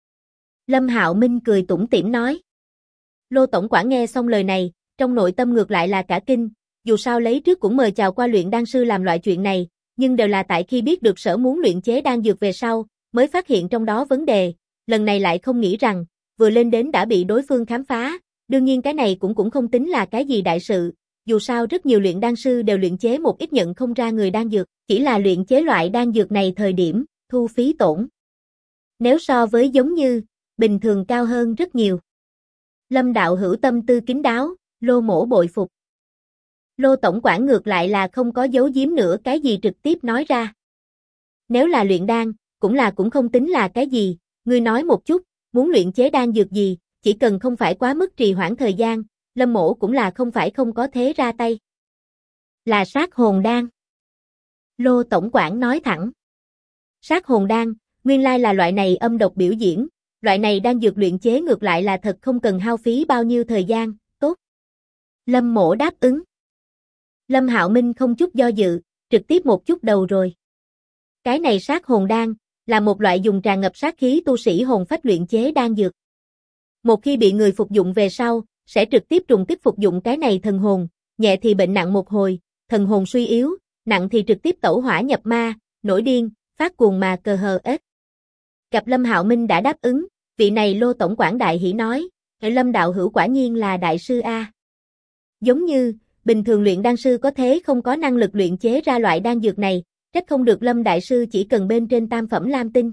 Lâm Hạo Minh cười tủm tỉm nói. Lô tổng quản nghe xong lời này, trong nội tâm ngược lại là cả kinh, dù sao lấy trước cũng mời chào qua luyện đan sư làm loại chuyện này, nhưng đều là tại khi biết được sở muốn luyện chế đan dược về sau, mới phát hiện trong đó vấn đề, lần này lại không nghĩ rằng, vừa lên đến đã bị đối phương khám phá, đương nhiên cái này cũng không tính là cái gì đại sự, dù sao rất nhiều luyện đan sư đều luyện chế một ít nhận không ra người đan dược, chỉ là luyện chế loại đan dược này thời điểm, thu phí tổn. Nếu so với giống như, bình thường cao hơn rất nhiều. Lâm đạo hữu tâm tư kín đáo, Lô mỗ bội phục. Lô tổng quản ngược lại là không có giấu giếm nữa cái gì trực tiếp nói ra. Nếu là luyện đan, cũng không tính là cái gì, ngươi nói một chút, muốn luyện chế đan dược gì, chỉ cần không phải quá mức trì hoãn thời gian, Lâm mỗ cũng là không phải không có thế ra tay. Là sát hồn đan. Lô tổng quản nói thẳng. Sát hồn đan, nguyên lai là loại này âm độc biểu diễn, loại này đan dược luyện chế ngược lại là thật không cần hao phí bao nhiêu thời gian, tốt. Lâm mỗ đáp ứng. Lâm Hạo Minh không chút do dự, trực tiếp một chút đầu rồi. Cái này sát hồn đan, là một loại dùng tràn ngập sát khí tu sĩ hồn phách luyện chế đan dược. Một khi bị người phục dụng về sau, sẽ trực tiếp trùng kích phục dụng cái này thần hồn, nhẹ thì bệnh nặng một hồi, thần hồn suy yếu, nặng thì trực tiếp tẩu hỏa nhập ma, nổi điên, phát cuồng mà cờ hờ ếch. Gặp Lâm Hạo Minh đã đáp ứng, vị này Lô tổng quản đại hỉ nói, Lâm đạo hữu quả nhiên là đại sư a. Giống như, bình thường luyện đan sư có thế không có năng lực luyện chế ra loại đan dược này, trách không được Lâm đại sư chỉ cần bên trên tam phẩm lam tinh.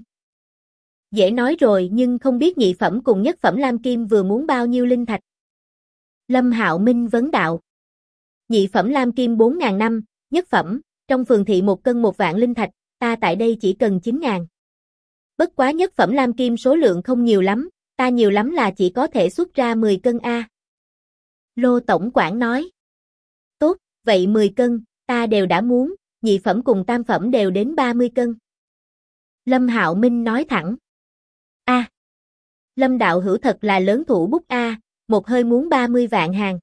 Dễ nói rồi nhưng không biết nhị phẩm cùng nhất phẩm lam kim vừa muốn bao nhiêu linh thạch. Lâm Hạo Minh vấn đạo. Nhị phẩm lam kim 4.000 năm, nhất phẩm, trong phường thị 1 cân 1 vạn linh thạch, ta tại đây chỉ cần 9.000. Bất quá nhất phẩm lam kim số lượng không nhiều lắm, ta nhiều lắm là chỉ có thể xuất ra 10 cân a. Lô tổng quản nói. Tốt, vậy 10 cân, ta đều đã muốn, nhị phẩm cùng tam phẩm đều đến 30 cân. Lâm Hạo Minh nói thẳng. A. Lâm đạo hữu thật là lớn thủ bút a, một hơi muốn 30 vạn hàng.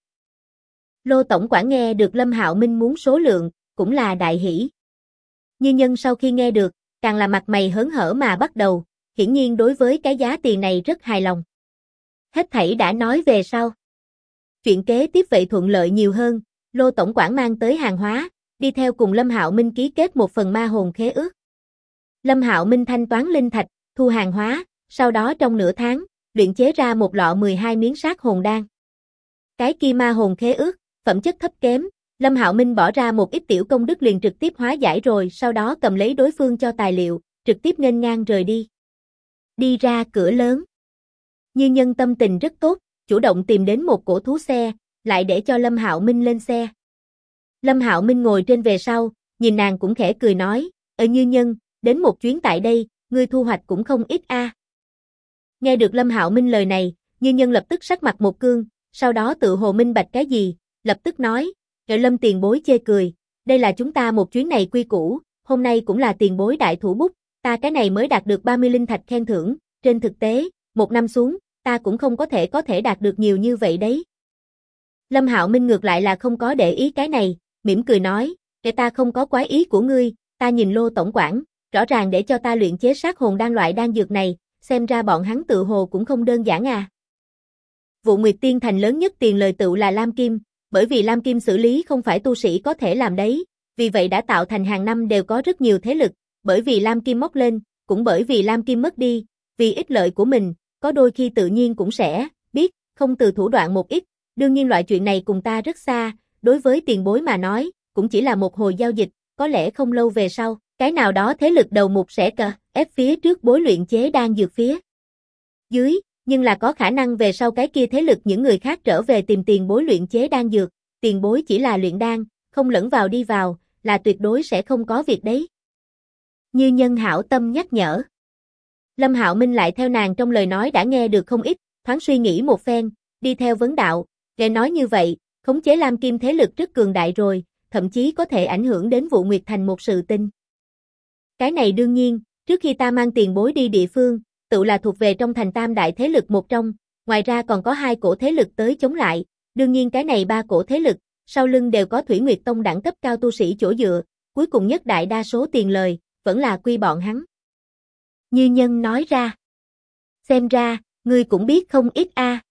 Lô tổng quản nghe được Lâm Hạo Minh muốn số lượng, cũng là đại hỉ. Như nhân sau khi nghe được, càng là mặt mày hớn hở mà bắt đầu, hiển nhiên đối với cái giá tiền này rất hài lòng. Hết thảy đã nói về sau. Chuyện kế tiếp vậy thuận lợi nhiều hơn, Lô tổng quản mang tới hàng hóa, đi theo cùng Lâm Hạo Minh ký kết một phần ma hồn khế ước. Lâm Hạo Minh thanh toán linh thạch, thu hàng hóa, sau đó trong nửa tháng, luyện chế ra một lọ 12 miếng sát hồn đan. Cái kia ma hồn khế ước, phẩm chất thấp kém, Lâm Hạo Minh bỏ ra một ít tiểu công đức liền trực tiếp hóa giải rồi, sau đó cầm lấy đối phương cho tài liệu, trực tiếp nghênh ngang rời đi. Đi ra cửa lớn. Như nhân tâm tình rất tốt, chủ động tìm đến một cổ thú xe, lại để cho Lâm Hạo Minh lên xe. Lâm Hạo Minh ngồi trên về sau, nhìn nàng cũng khẽ cười nói, Như nhân, đến một chuyến tại đây, ngươi thu hoạch cũng không ít a. Nghe được Lâm Hạo Minh lời này, Như nhân lập tức sắc mặt một cương, sau đó tự hồ minh bạch cái gì, lập tức nói, Lâm tiền bối chê cười, đây là chúng ta một chuyến này quy củ, hôm nay cũng là tiền bối đại thủ bút, ta cái này mới đạt được 30 linh thạch khen thưởng, trên thực tế, một năm xuống, ta cũng không có thể đạt được nhiều như vậy đấy. Lâm Hạo Minh ngược lại là không có để ý cái này, mỉm cười nói, để ta không có quái ý của ngươi, ta nhìn Lô tổng quản, rõ ràng để cho ta luyện chế sát hồn đan loại đan dược này, xem ra bọn hắn tự hồ cũng không đơn giản à. Vụ Nguyệt Tiên Thành lớn nhất tiền lời tựu là Lam Kim, bởi vì Lam Kim xử lý không phải tu sĩ có thể làm đấy, vì vậy đã tạo thành hàng năm đều có rất nhiều thế lực, bởi vì Lam Kim móc lên, cũng bởi vì Lam Kim mất đi, vì ích lợi của mình, có đôi khi tự nhiên cũng sẽ biết, không từ thủ đoạn một ít, đương nhiên loại chuyện này cùng ta rất xa, đối với tiền bối mà nói, cũng chỉ là một hồi giao dịch, có lẽ không lâu về sau, cái nào đó thế lực đầu mục sẽ ép phía trước bối luyện chế đan dược phía dưới, nhưng là có khả năng về sau cái kia thế lực những người khác trở về tìm tiền bối luyện chế đan dược, tiền bối chỉ là luyện đan, không lẫn vào đi vào, là tuyệt đối sẽ không có việc đấy. Như nhân hảo tâm nhắc nhở. Lâm Hạo Minh lại theo nàng trong lời nói đã nghe được không ít, thoáng suy nghĩ một phen, đi theo vấn đạo, nghe nói như vậy, khống chế Lam Kim thế lực rất cường đại rồi, thậm chí có thể ảnh hưởng đến Vụ Nguyệt Thành một sự tình. Cái này đương nhiên, trước khi ta mang tiền bối đi địa phương, tự là thuộc về trong thành tam đại thế lực một trong, ngoài ra còn có 2 cổ thế lực tới chống lại, đương nhiên cái này 3 cổ thế lực, sau lưng đều có Thủy Nguyệt Tông đẳng cấp cao tu sĩ chỗ dựa, cuối cùng nhất đại đa số tiền lời, vẫn là quy bọn hắn. Như nhân nói ra. Xem ra, ngươi cũng biết không ít a.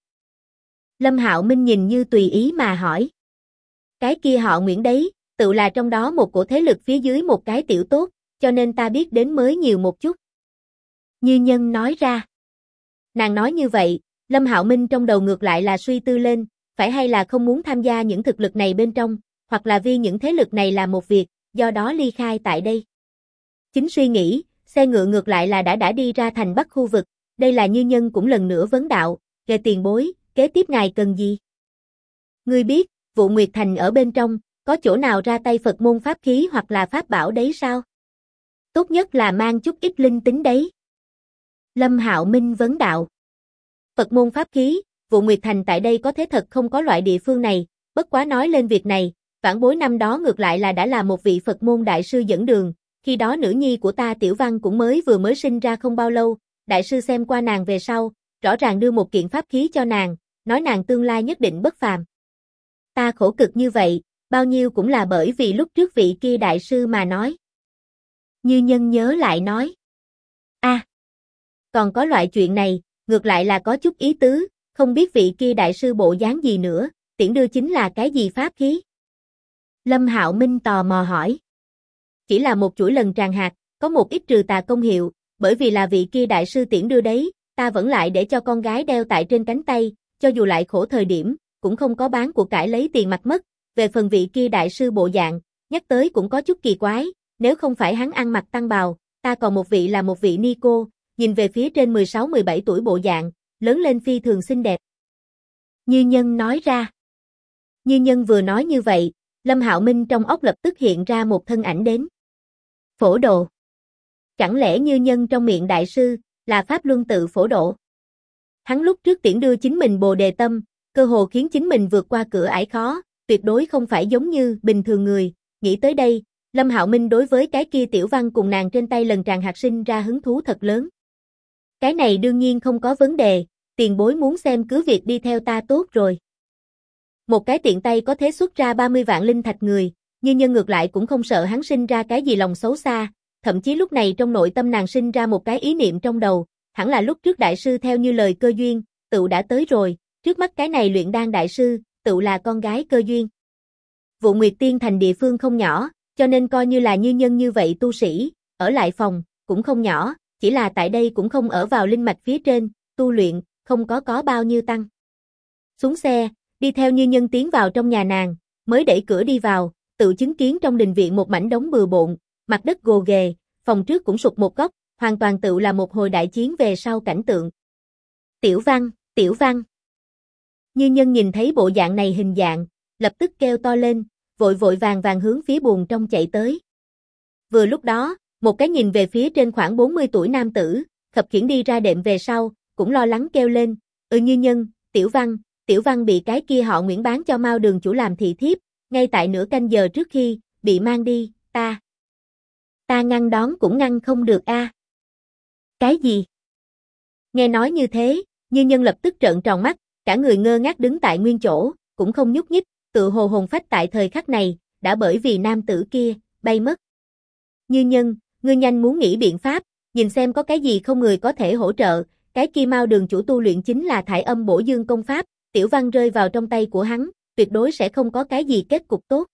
Lâm Hạo Minh nhìn như tùy ý mà hỏi. Cái kia họ Nguyễn đấy, tự là trong đó một cổ thế lực phía dưới một cái tiểu tốt, cho nên ta biết đến mới nhiều một chút. Như nhân nói ra. Nàng nói như vậy, Lâm Hạo Minh trong đầu ngược lại là suy tư lên, phải hay là không muốn tham gia những thực lực này bên trong, hoặc là vì những thế lực này là một việc, do đó ly khai tại đây. Chính suy nghĩ, xe ngựa ngược lại là đã đi ra thành Bắc khu vực, đây là Như nhân cũng lần nữa vấn đạo, về tiền bối, kế tiếp ngài cần gì? Ngươi biết, Vụ Nguyệt Thành ở bên trong, có chỗ nào ra tay Phật môn pháp khí hoặc là pháp bảo đấy sao? Tốt nhất là mang chút ít linh tính đấy. Lâm Hạo Minh vấn đạo. Phật môn pháp khí, Vụ Nguyệt Thành tại đây có thế thật không có loại địa phương này, bất quá nói lên việc này, vãn bối năm đó ngược lại là đã là một vị Phật môn đại sư dẫn đường, khi đó nữ nhi của ta Tiểu Văn cũng mới sinh ra không bao lâu, đại sư xem qua nàng về sau, rõ ràng đưa một kiện pháp khí cho nàng, nói nàng tương lai nhất định bất phàm. Ta khổ cực như vậy, bao nhiêu cũng là bởi vì lúc trước vị kia đại sư mà nói. Như Nhân nhớ lại nói. Còn có loại chuyện này, ngược lại là có chút ý tứ, không biết vị kia đại sư bộ dáng gì nữa, tiễn đưa chính là cái gì pháp khí? Lâm Hạo Minh tò mò hỏi. Chỉ là một chuỗi lần tràng hạt, có một ít trừ tà công hiệu, bởi vì là vị kia đại sư tiễn đưa đấy, ta vẫn lại để cho con gái đeo tại trên cánh tay, cho dù lại khổ thời điểm, cũng không có bán của cải lấy tiền mặt mất, về phần vị kia đại sư bộ dạng, nhắc tới cũng có chút kỳ quái, nếu không phải hắn ăn mặc tăng bào, ta còn một vị là một vị ni cô, nhìn về phía trên 16-17 tuổi bộ dạng, lớn lên phi thường xinh đẹp. Như Nhân nói ra. Như Nhân vừa nói như vậy, Lâm Hạo Minh trong óc lập tức hiện ra một thân ảnh đến. Phổ Độ. Chẳng lẽ Như Nhân trong miệng đại sư, là Pháp Luân tự Phổ Độ? Hắn lúc trước tiễn đưa chính mình Bồ Đề Tâm, cơ hồ khiến chính mình vượt qua cửa ải khó, tuyệt đối không phải giống như bình thường người, nghĩ tới đây, Lâm Hạo Minh đối với cái kia Tiểu Văn cùng nàng trên tay lần tràng hạt sinh ra hứng thú thật lớn. Cái này đương nhiên không có vấn đề, tiền bối muốn xem cứ việc đi theo ta tốt rồi. Một cái tiện tay có thể xuất ra 30 vạn linh thạch người, Như Nhân ngược lại cũng không sợ hắn sinh ra cái gì lòng xấu xa, thậm chí lúc này trong nội tâm nàng sinh ra một cái ý niệm trong đầu, hẳn là lúc trước đại sư theo như lời cơ duyên, tựu đã tới rồi, trước mắt cái này luyện đan đại sư, tựu là con gái cơ duyên. Vụ Nguyệt Tiên thành địa phương không nhỏ, cho nên coi như là Như Nhân như vậy tu sĩ, ở lại phòng, cũng không nhỏ, chỉ là tại đây cũng không ở vào linh mạch phía trên, tu luyện, không có bao nhiêu tăng. Xuống xe, đi theo Như Nhân tiến vào trong nhà nàng, mới đẩy cửa đi vào, tự chứng kiến trong đình viện một mảnh đống bừa bộn, mặt đất gồ ghề, phòng trước cũng sụp một góc, hoàn toàn tự là một hồi đại chiến về sau cảnh tượng. Tiểu Văn, Tiểu Văn. Như Nhân nhìn thấy bộ dạng này hình dạng, lập tức kêu to lên, vội vội vàng vàng hướng phía buồng trong chạy tới. Vừa lúc đó, một cái nhìn về phía trên khoảng 40 tuổi nam tử, khập khiễng đi ra đệm về sau, cũng lo lắng kêu lên, Như Nhân, Tiểu Văn bị cái kia họ Nguyễn bán cho Mao đường chủ làm thị thiếp, ngay tại nửa canh giờ trước khi, bị mang đi, ta ngăn đón cũng ngăn không được a. Cái gì? Nghe nói như thế, Như Nhân lập tức trợn tròn mắt, cả người ngơ ngác đứng tại nguyên chỗ, cũng không nhúc nhích, tự hồ hồn phách tại thời khắc này, đã bởi vì nam tử kia, bay mất. Như Nhân, ngươi nhanh muốn nghĩ biện pháp, nhìn xem có cái gì không người có thể hỗ trợ, cái kia Mao đường chủ tu luyện chính là Thải Âm Bổ Dương công pháp, Tiểu Văn rơi vào trong tay của hắn, tuyệt đối sẽ không có cái gì kết cục tốt.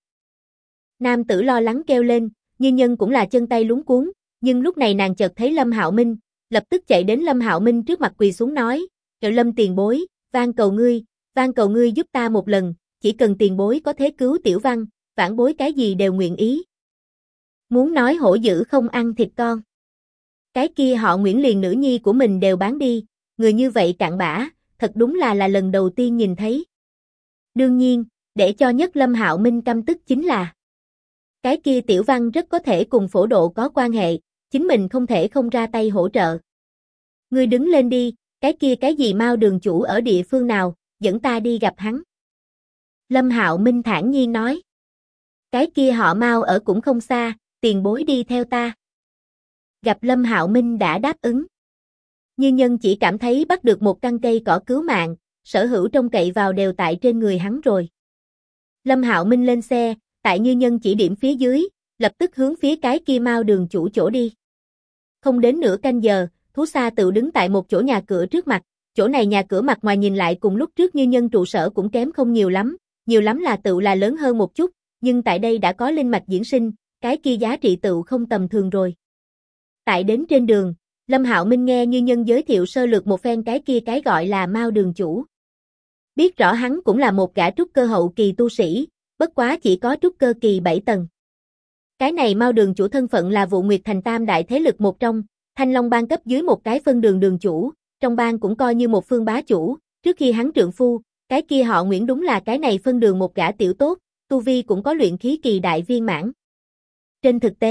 Nam tử lo lắng kêu lên, Như Nhân cũng là chân tay luống cuống, nhưng lúc này nàng chợt thấy Lâm Hạo Minh, lập tức chạy đến Lâm Hạo Minh trước mặt quỳ xuống nói, Lâm tiền bối, van cầu ngươi giúp ta một lần, chỉ cần tiền bối có thể cứu Tiểu Văn, vãn bối cái gì đều nguyện ý. Muốn nói hổ dữ không ăn thịt con. Cái kia họ Nguyễn liền nữ nhi của mình đều bán đi, người như vậy cặn bã, thật đúng là lần đầu tiên nhìn thấy. Đương nhiên, để cho nhất Lâm Hạo Minh căm tức chính là cái kia Tiểu Văn rất có thể cùng Phổ Độ có quan hệ, chính mình không thể không ra tay hỗ trợ. Ngươi đứng lên đi, cái gì Mao đường chủ ở địa phương nào, dẫn ta đi gặp hắn. Lâm Hạo Minh thản nhiên nói. Cái kia họ Mao ở cũng không xa, tiền bối đi theo ta. Gặp Lâm Hạo Minh đã đáp ứng. Như Nhân chỉ cảm thấy bắt được một căn cây cỏ cứu mạng, sở hữu trông cậy vào đều tại trên người hắn rồi. Lâm Hạo Minh lên xe, tại Như Nhân chỉ điểm phía dưới, lập tức hướng phía cái kia Mao đường chủ chỗ đi. Không đến nửa canh giờ, thú xa tự đứng tại một chỗ nhà cửa trước mặt, chỗ này nhà cửa mặt ngoài nhìn lại cùng lúc trước Như Nhân trụ sở cũng kém không nhiều lắm là tự là lớn hơn một chút, nhưng tại đây đã có linh mạch diễn sinh, cái kia giá trị tự không tầm thường rồi. Tại đến trên đường, Lâm Hạo Minh nghe Như Nhân giới thiệu sơ lược một phen cái gọi là Mao đường chủ. Biết rõ hắn cũng là một gã trúc cơ hậu kỳ tu sĩ, bất quá chỉ có trúc cơ kỳ 7 tầng. Cái này Mao đường chủ thân phận là Vụ Nguyệt Thành tam đại thế lực một trong, Thanh Long bang cấp dưới một cái phân đường đường chủ, trong bang cũng coi như một phương bá chủ, trước khi hắn trượng phu, cái kia họ Nguyễn đúng là cái này phân đường một gã tiểu tốt, tu vi cũng có luyện khí kỳ đại viên mãn. Trên thực tế,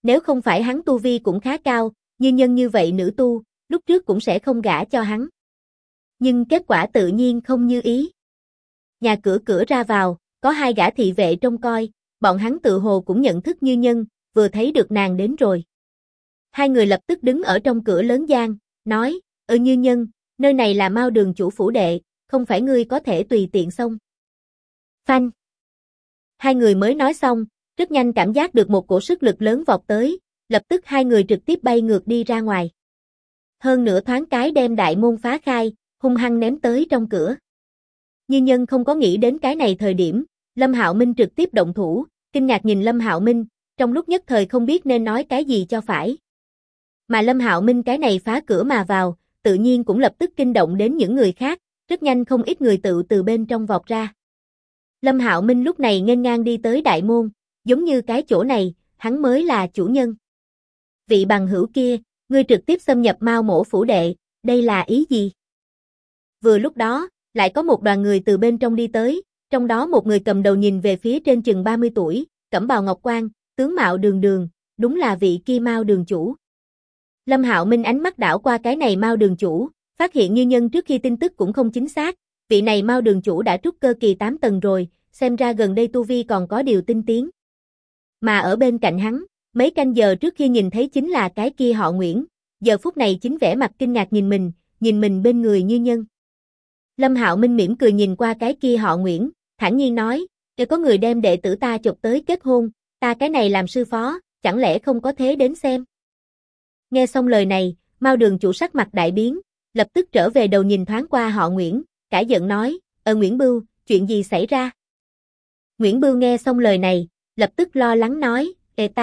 Nếu không phải hắn tu vi cũng khá cao, như nhân như vậy nữ tu, lúc trước cũng sẽ không gả cho hắn. Nhưng kết quả tự nhiên không như ý. Nhà cửa cửa ra vào, có hai gã thị vệ trông coi, bọn hắn tự hồ cũng nhận thức Như Nhân, vừa thấy được nàng đến rồi. Hai người lập tức đứng ở trong cửa lớn giang, nói, Như Nhân, nơi này là Mao đường chủ phủ đệ, không phải ngươi có thể tùy tiện xông. Phanh. Hai người mới nói xong, rất nhanh cảm giác được một cổ sức lực lớn vọt tới, lập tức hai người trực tiếp bay ngược đi ra ngoài. Hơn nữa thoáng cái đem đại môn phá khai, hung hăng ném tới trong cửa. Như Nhân không có nghĩ đến cái này thời điểm, Lâm Hạo Minh trực tiếp động thủ, kinh ngạc nhìn Lâm Hạo Minh, trong lúc nhất thời không biết nên nói cái gì cho phải. Mà Lâm Hạo Minh cái này phá cửa mà vào, tự nhiên cũng lập tức kinh động đến những người khác, rất nhanh không ít người từ bên trong vọt ra. Lâm Hạo Minh lúc này nghênh ngang đi tới đại môn, giống như cái chỗ này, hắn mới là chủ nhân. Vị bằng hữu kia, ngươi trực tiếp xâm nhập Mao mỗ phủ đệ, đây là ý gì? Vừa lúc đó, lại có một đoàn người từ bên trong đi tới, trong đó một người cầm đầu nhìn về phía trên chừng 30 tuổi, cẩm bào ngọc quan, tướng mạo đường đường, đúng là vị kia Mao đường chủ. Lâm Hạo Minh ánh mắt đảo qua cái này Mao đường chủ, phát hiện Như Nhân trước khi tin tức cũng không chính xác, vị này Mao đường chủ đã trúc cơ kỳ 8 tầng rồi, xem ra gần đây tu vi còn có điều tinh tiến. Mà ở bên cạnh hắn, mấy canh giờ trước khi nhìn thấy chính là cái kia họ Nguyễn, giờ phút này chính vẻ mặt kinh ngạc nhìn mình bên người Như Nhân. Lâm Hạo Minh mỉm cười nhìn qua cái kia họ Nguyễn, thản nhiên nói, nếu có người đem đệ tử ta chụp tới kết hôn, ta cái này làm sư phó, chẳng lẽ không có thế đến xem. Nghe xong lời này, Mao đường chủ sắc mặt đại biến, lập tức trở về đầu nhìn thoáng qua họ Nguyễn, cả giận nói, Nguyễn Bưu, chuyện gì xảy ra? Nguyễn Bưu nghe xong lời này, lập tức lo lắng nói,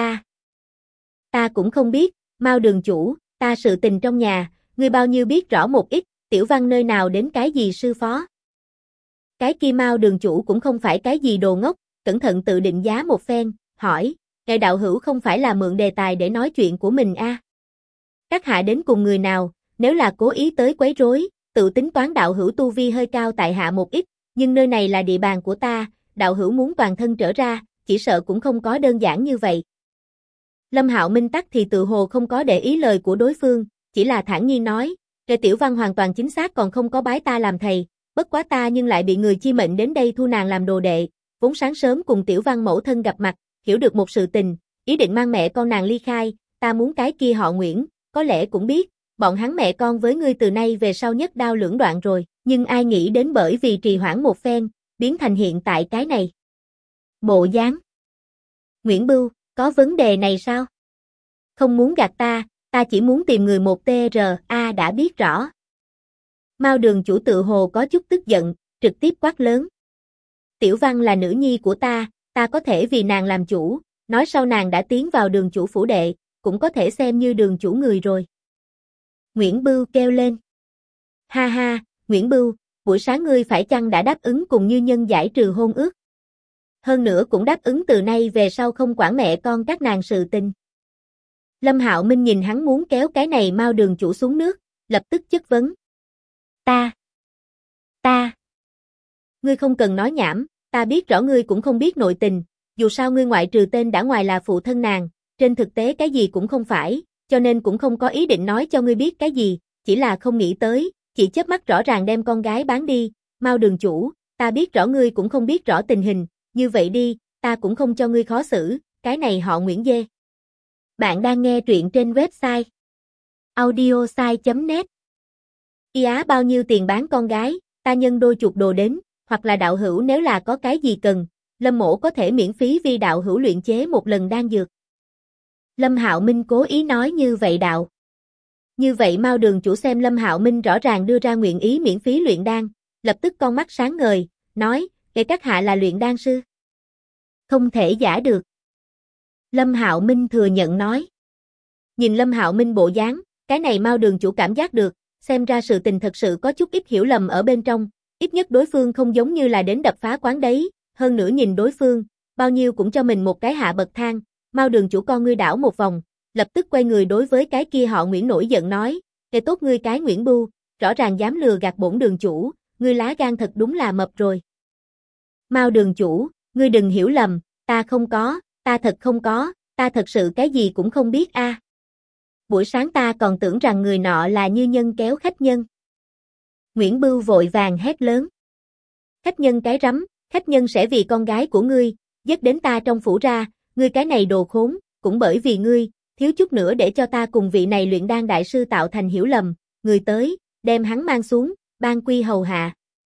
ta cũng không biết, Mao đường chủ, ta sự tình trong nhà, ngươi bao nhiêu biết rõ một ít, Tiểu Văn nơi nào đến cái gì sư phó. Cái kia Mao đường chủ cũng không phải cái gì đồ ngốc, cẩn thận tự định giá một phen, hỏi, ngài đạo hữu không phải là mượn đề tài để nói chuyện của mình a? Các hạ đến cùng người nào, nếu là cố ý tới quấy rối, tự tính toán đạo hữu tu vi hơi cao tại hạ một ít, nhưng nơi này là địa bàn của ta, đạo hữu muốn toàn thân trở ra, chỉ sợ cũng không có đơn giản như vậy. Lâm Hạo Minh tắc thì tự hồ không có để ý lời của đối phương, chỉ là thản nhiên nói, Tiểu Văn hoàn toàn chính xác còn không có bái ta làm thầy, bất quá ta nhưng lại bị người chi mệnh đến đây thu nàng làm đồ đệ, vốn sáng sớm cùng Tiểu Văn mẫu thân gặp mặt, hiểu được một sự tình, ý định mang mẹ con nàng ly khai, ta muốn cái kia họ Nguyễn, có lẽ cũng biết, bọn hắn mẹ con với ngươi từ nay về sau nhất đao lưỡng đoạn rồi, nhưng ai nghĩ đến bởi vì trì hoãn một phen, biến thành hiện tại cái này. Bộ dáng. Nguyễn Bưu, có vấn đề này sao? Không muốn gạt ta chỉ muốn tìm người một TRA đã biết rõ. Mao đường chủ tự hồ có chút tức giận, trực tiếp quát lớn. Tiểu Văn là nữ nhi của ta có thể vì nàng làm chủ, nói sau nàng đã tiến vào đường chủ phủ đệ, cũng có thể xem như đường chủ người rồi. Nguyễn Bưu kêu lên. Ha ha, Nguyễn Bưu, buổi sáng ngươi phải chăng đã đáp ứng cùng Như Nhân giải trừ hôn ước? Hơn nữa cũng đáp ứng từ nay về sau không quản mẹ con các nàng sự tình. Lâm Hạo Minh nhìn hắn muốn kéo cái này Mao đường chủ xuống nước, lập tức chất vấn. Ta. Ngươi không cần nói nhảm, ta biết rõ ngươi cũng không biết nội tình, dù sao ngươi ngoại trừ tên đã ngoài là phụ thân nàng, trên thực tế cái gì cũng không phải, cho nên cũng không có ý định nói cho ngươi biết cái gì, chỉ là không nghĩ tới, chỉ chớp mắt rõ ràng đem con gái bán đi, Mao đường chủ, ta biết rõ ngươi cũng không biết rõ tình hình, như vậy đi, ta cũng không cho ngươi khó xử, cái này họ Nguyễn dê. Bạn đang nghe truyện trên website audiosai.net. Giá bao nhiêu tiền bán con gái, ta nhân đôi chục đồ đến, hoặc là đạo hữu nếu là có cái gì cần, Lâm mỗ có thể miễn phí vì đạo hữu luyện chế một lần đan dược. Lâm Hạo Minh cố ý nói như vậy đạo. Như vậy Mao đường chủ xem Lâm Hạo Minh rõ ràng đưa ra nguyện ý miễn phí luyện đan, lập tức con mắt sáng ngời, nói, để các hạ là luyện đan sư. Không thể giả được. Lâm Hạo Minh thừa nhận nói. Nhìn Lâm Hạo Minh bộ dáng, cái này Mao đường chủ cảm giác được, xem ra sự tình thật sự có chút ít hiểu lầm ở bên trong, ít nhất đối phương không giống như là đến đập phá quán đấy, hơn nữa nhìn đối phương, bao nhiêu cũng cho mình một cái hạ bậc thang, Mao đường chủ con ngươi đảo một vòng, lập tức quay người đối với cái kia họ Nguyễn nổi giận nói, tốt ngươi cái Nguyễn Bưu, rõ ràng dám lừa gạt bổn đường chủ, ngươi lá gan thật đúng là mập rồi. Mao đường chủ, ngươi đừng hiểu lầm, ta không có, ta thật không có, ta thật sự cái gì cũng không biết a. Buổi sáng ta còn tưởng rằng người nọ là Như Nhân kéo khách nhân. Nguyễn Bưu vội vàng hét lớn. Khách nhân cái rắm, khách nhân sẽ vì con gái của ngươi, dắt đến ta trong phủ ra, ngươi cái này đồ khốn, cũng bởi vì ngươi, thiếu chút nữa để cho ta cùng vị này luyện đan đại sư tạo thành hiểu lầm, người tới, đem hắn mang xuống, ban quy hầu hạ.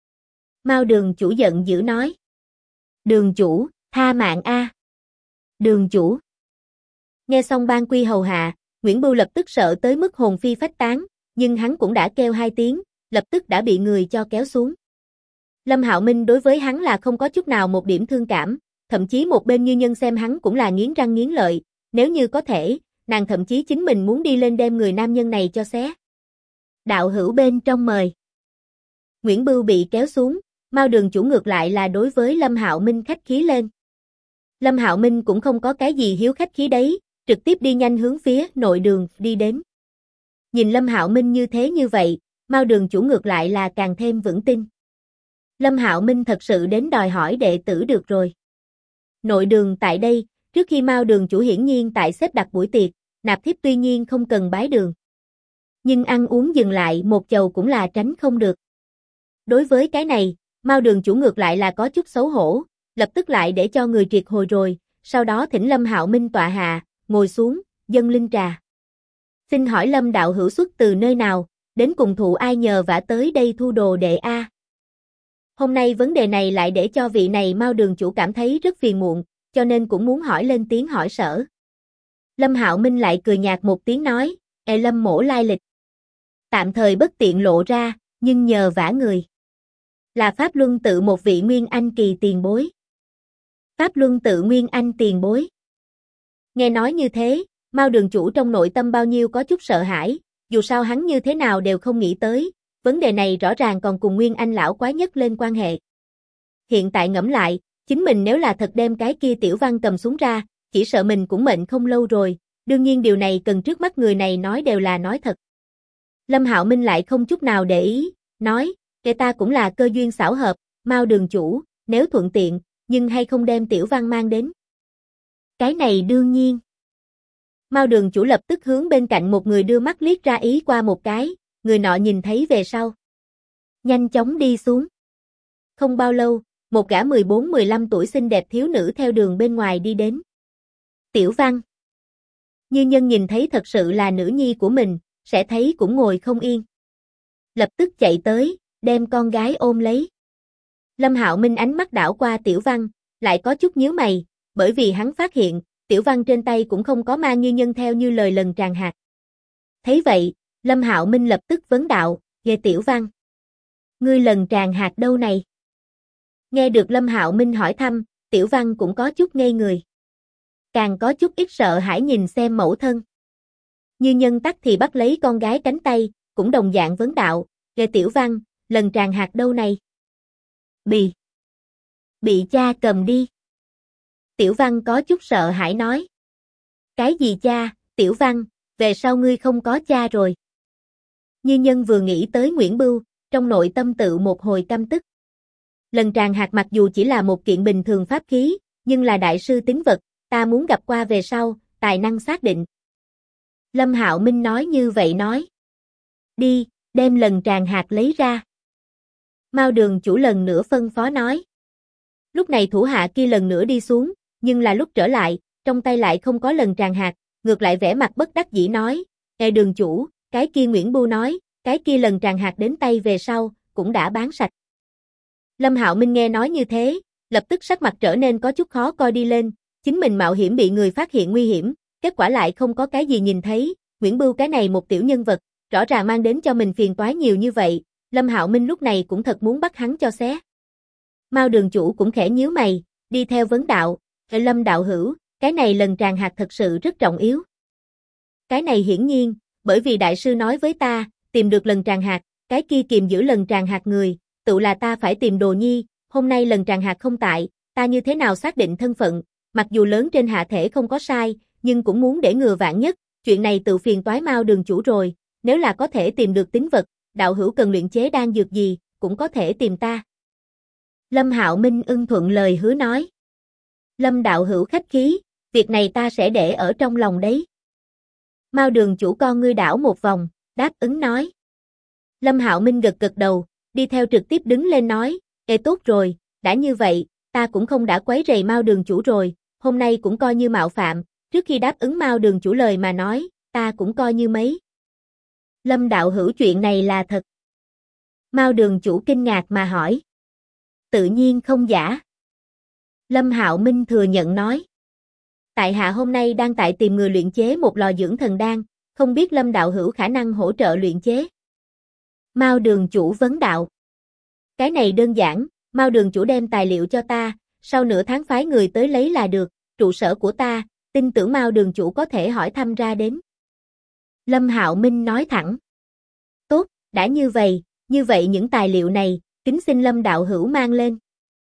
Mao Đường chủ giận dữ nói. Đường chủ, tha mạng a. Đường chủ. Nghe xong ban quy hầu hạ, Nguyễn Bưu lập tức sợ tới mức hồn phi phách tán, nhưng hắn cũng đã kêu 2 tiếng, lập tức đã bị người cho kéo xuống. Lâm Hạo Minh đối với hắn là không có chút nào một điểm thương cảm, thậm chí một bên Như Nhân xem hắn cũng là nghiến răng nghiến lợi, nếu như có thể, nàng thậm chí chính mình muốn đi lên đem người nam nhân này cho xé. Đạo hữu bên trong mời. Nguyễn Bưu bị kéo xuống, Mao Đường chủ ngược lại là đối với Lâm Hạo Minh khách khí lên. Lâm Hạo Minh cũng không có cái gì hiếu khách khí đấy, trực tiếp đi nhanh hướng phía nội đường đi đến. Nhìn Lâm Hạo Minh như thế như vậy, Mao Đường chủ ngược lại là càng thêm vững tin. Lâm Hạo Minh thật sự đến đòi hỏi đệ tử được rồi. Nội đường tại đây, trước khi Mao Đường chủ hiển nhiên tại xếp đặt buổi tiệc, nạp thiếp tuy nhiên không cần bái đường. Nhưng ăn uống dừng lại một chầu cũng là tránh không được. Đối với cái này, Mao Đường chủ ngược lại là có chút xấu hổ, lập tức lại để cho người triệt hồi rồi, sau đó thỉnh Lâm Hạo Minh tọa hạ, ngồi xuống, dâng linh trà. Xin hỏi Lâm đạo hữu xuất từ nơi nào, đến cùng thụ ai nhờ vả tới đây thu đồ đệ a? Hôm nay vấn đề này lại để cho vị này Mao Đường chủ cảm thấy rất phiền muộn, cho nên cũng muốn hỏi lên tiếng hỏi sở. Lâm Hạo Minh lại cười nhạt một tiếng nói, Lâm mỗ lai lịch. Tạm thời bất tiện lộ ra, nhưng nhờ vả người. Là Pháp Luân tự một vị Nguyên Anh kỳ tiền bối. Pháp Luân tự Nguyên Anh tiền bối. Nghe nói như thế, Mao Đường chủ trong nội tâm bao nhiêu có chút sợ hãi, dù sao hắn như thế nào đều không nghĩ tới, vấn đề này rõ ràng còn cùng Nguyên Anh lão quái nhất lên quan hệ. Hiện tại ngẫm lại, chính mình nếu là thật đem cái kia Tiểu Văn cầm súng ra, chỉ sợ mình cũng mệnh không lâu rồi, đương nhiên điều này cần trước mắt người này nói đều là nói thật. Lâm Hạo Minh lại không chút nào để ý, nói, kể ta cũng là cơ duyên xảo hợp, Mao Đường chủ, nếu thuận tiện, nhưng hay không đem Tiểu Văn mang đến. Cái này đương nhiên. Mao Đường chủ lập tức hướng bên cạnh một người đưa mắt liếc ra ý qua một cái, người nọ nhìn thấy về sau. Nhanh chóng đi xuống. Không bao lâu, một gã 14-15 tuổi xinh đẹp thiếu nữ theo đường bên ngoài đi đến. Tiểu Văn. Như Nhân nhìn thấy thật sự là nữ nhi của mình, sẽ thấy cũng ngồi không yên. Lập tức chạy tới, đem con gái ôm lấy. Lâm Hạo Minh ánh mắt đảo qua Tiểu Văn, lại có chút nhíu mày, bởi vì hắn phát hiện, Tiểu Văn trên tay cũng không có mang Như Nhân theo như lời lần tràng hạt. Thấy vậy, Lâm Hạo Minh lập tức vấn đạo, ghê Tiểu Văn. Ngươi lần tràng hạt đâu này? Nghe được Lâm Hạo Minh hỏi thăm, Tiểu Văn cũng có chút ngây người. Càng có chút ít sợ hãi nhìn xem mẫu thân. Như Nhân tắc thì bắt lấy con gái cánh tay, cũng đồng dạng vấn đạo, ghê Tiểu Văn, lần tràng hạt đâu này? Bị cha cầm đi. Tiểu Văn có chút sợ hãi nói. Cái gì cha, Tiểu Văn, về sau ngươi không có cha rồi. Như Nhân vừa nghĩ tới Nguyễn Bưu, trong nội tâm tự một hồi căm tức. Lần tràng hạt mặc dù chỉ là một kiện bình thường pháp khí, nhưng là đại sư tín vật, ta muốn gặp qua về sau, tài năng xác định. Lâm Hạo Minh nói như vậy nói. Đi, đem lần tràng hạt lấy ra. Mao Đường chủ lần nữa phân phó nói. Lúc này thủ hạ kia lần nữa đi xuống, nhưng là lúc trở lại, trong tay lại không có lần tràng hạt, ngược lại vẻ mặt bất đắc dĩ nói, Đường chủ, cái kia Nguyễn Bưu nói, cái kia lần tràng hạt đến tay về sau, cũng đã bán sạch. Lâm Hạo Minh nghe nói như thế, lập tức sắc mặt trở nên có chút khó coi đi lên, chính mình mạo hiểm bị người phát hiện nguy hiểm, kết quả lại không có cái gì nhìn thấy, Nguyễn Bưu cái này một tiểu nhân vật, rõ ràng mang đến cho mình phiền toái nhiều như vậy, Lâm Hạo Minh lúc này cũng thật muốn bắt hắn cho xé. Mao Đường chủ cũng khẽ nhíu mày, đi theo vấn đạo, Lâm đạo hữu, cái này lần tràng hạt thật sự rất trọng yếu. Cái này hiển nhiên, bởi vì đại sư nói với ta, tìm được lần tràng hạt, cái kia kiềm giữ lần tràng hạt người, tự là ta phải tìm đồ nhi, hôm nay lần tràng hạt không tại, ta như thế nào xác định thân phận, mặc dù lớn trên hạ thể không có sai, nhưng cũng muốn để ngừa vạn nhất, chuyện này tự phiền toái Mao Đường chủ rồi, nếu là có thể tìm được tín vật, đạo hữu cần luyện chế đan dược gì, cũng có thể tìm ta. Lâm Hạo Minh ưng thuận lời hứa nói. Lâm đạo hữu khách khí, việc này ta sẽ để ở trong lòng đấy. Mao đường chủ con ngươi đảo một vòng, đáp ứng nói. Lâm Hạo Minh gật gật đầu, đi theo trực tiếp đứng lên nói, tốt rồi, đã như vậy, ta cũng không đã quấy rầy Mao đường chủ rồi, hôm nay cũng coi như mạo phạm, trước khi đáp ứng Mao đường chủ lời mà nói, ta cũng coi như mấy. Lâm đạo hữu chuyện này là thật. Mao đường chủ kinh ngạc mà hỏi. Tự nhiên không giả. Lâm Hạo Minh thừa nhận nói. Tại hạ hôm nay đang tại tìm người luyện chế một lò dưỡng thần đan, không biết Lâm đạo hữu khả năng hỗ trợ luyện chế. Mao đường chủ vấn đạo. Cái này đơn giản, Mao đường chủ đem tài liệu cho ta, sau nửa tháng phái người tới lấy là được, trụ sở của ta, tin tưởng Mao đường chủ có thể hỏi thăm ra đến. Lâm Hạo Minh nói thẳng. Tốt, đã như vậy những tài liệu này, kính xin Lâm đạo hữu mang lên.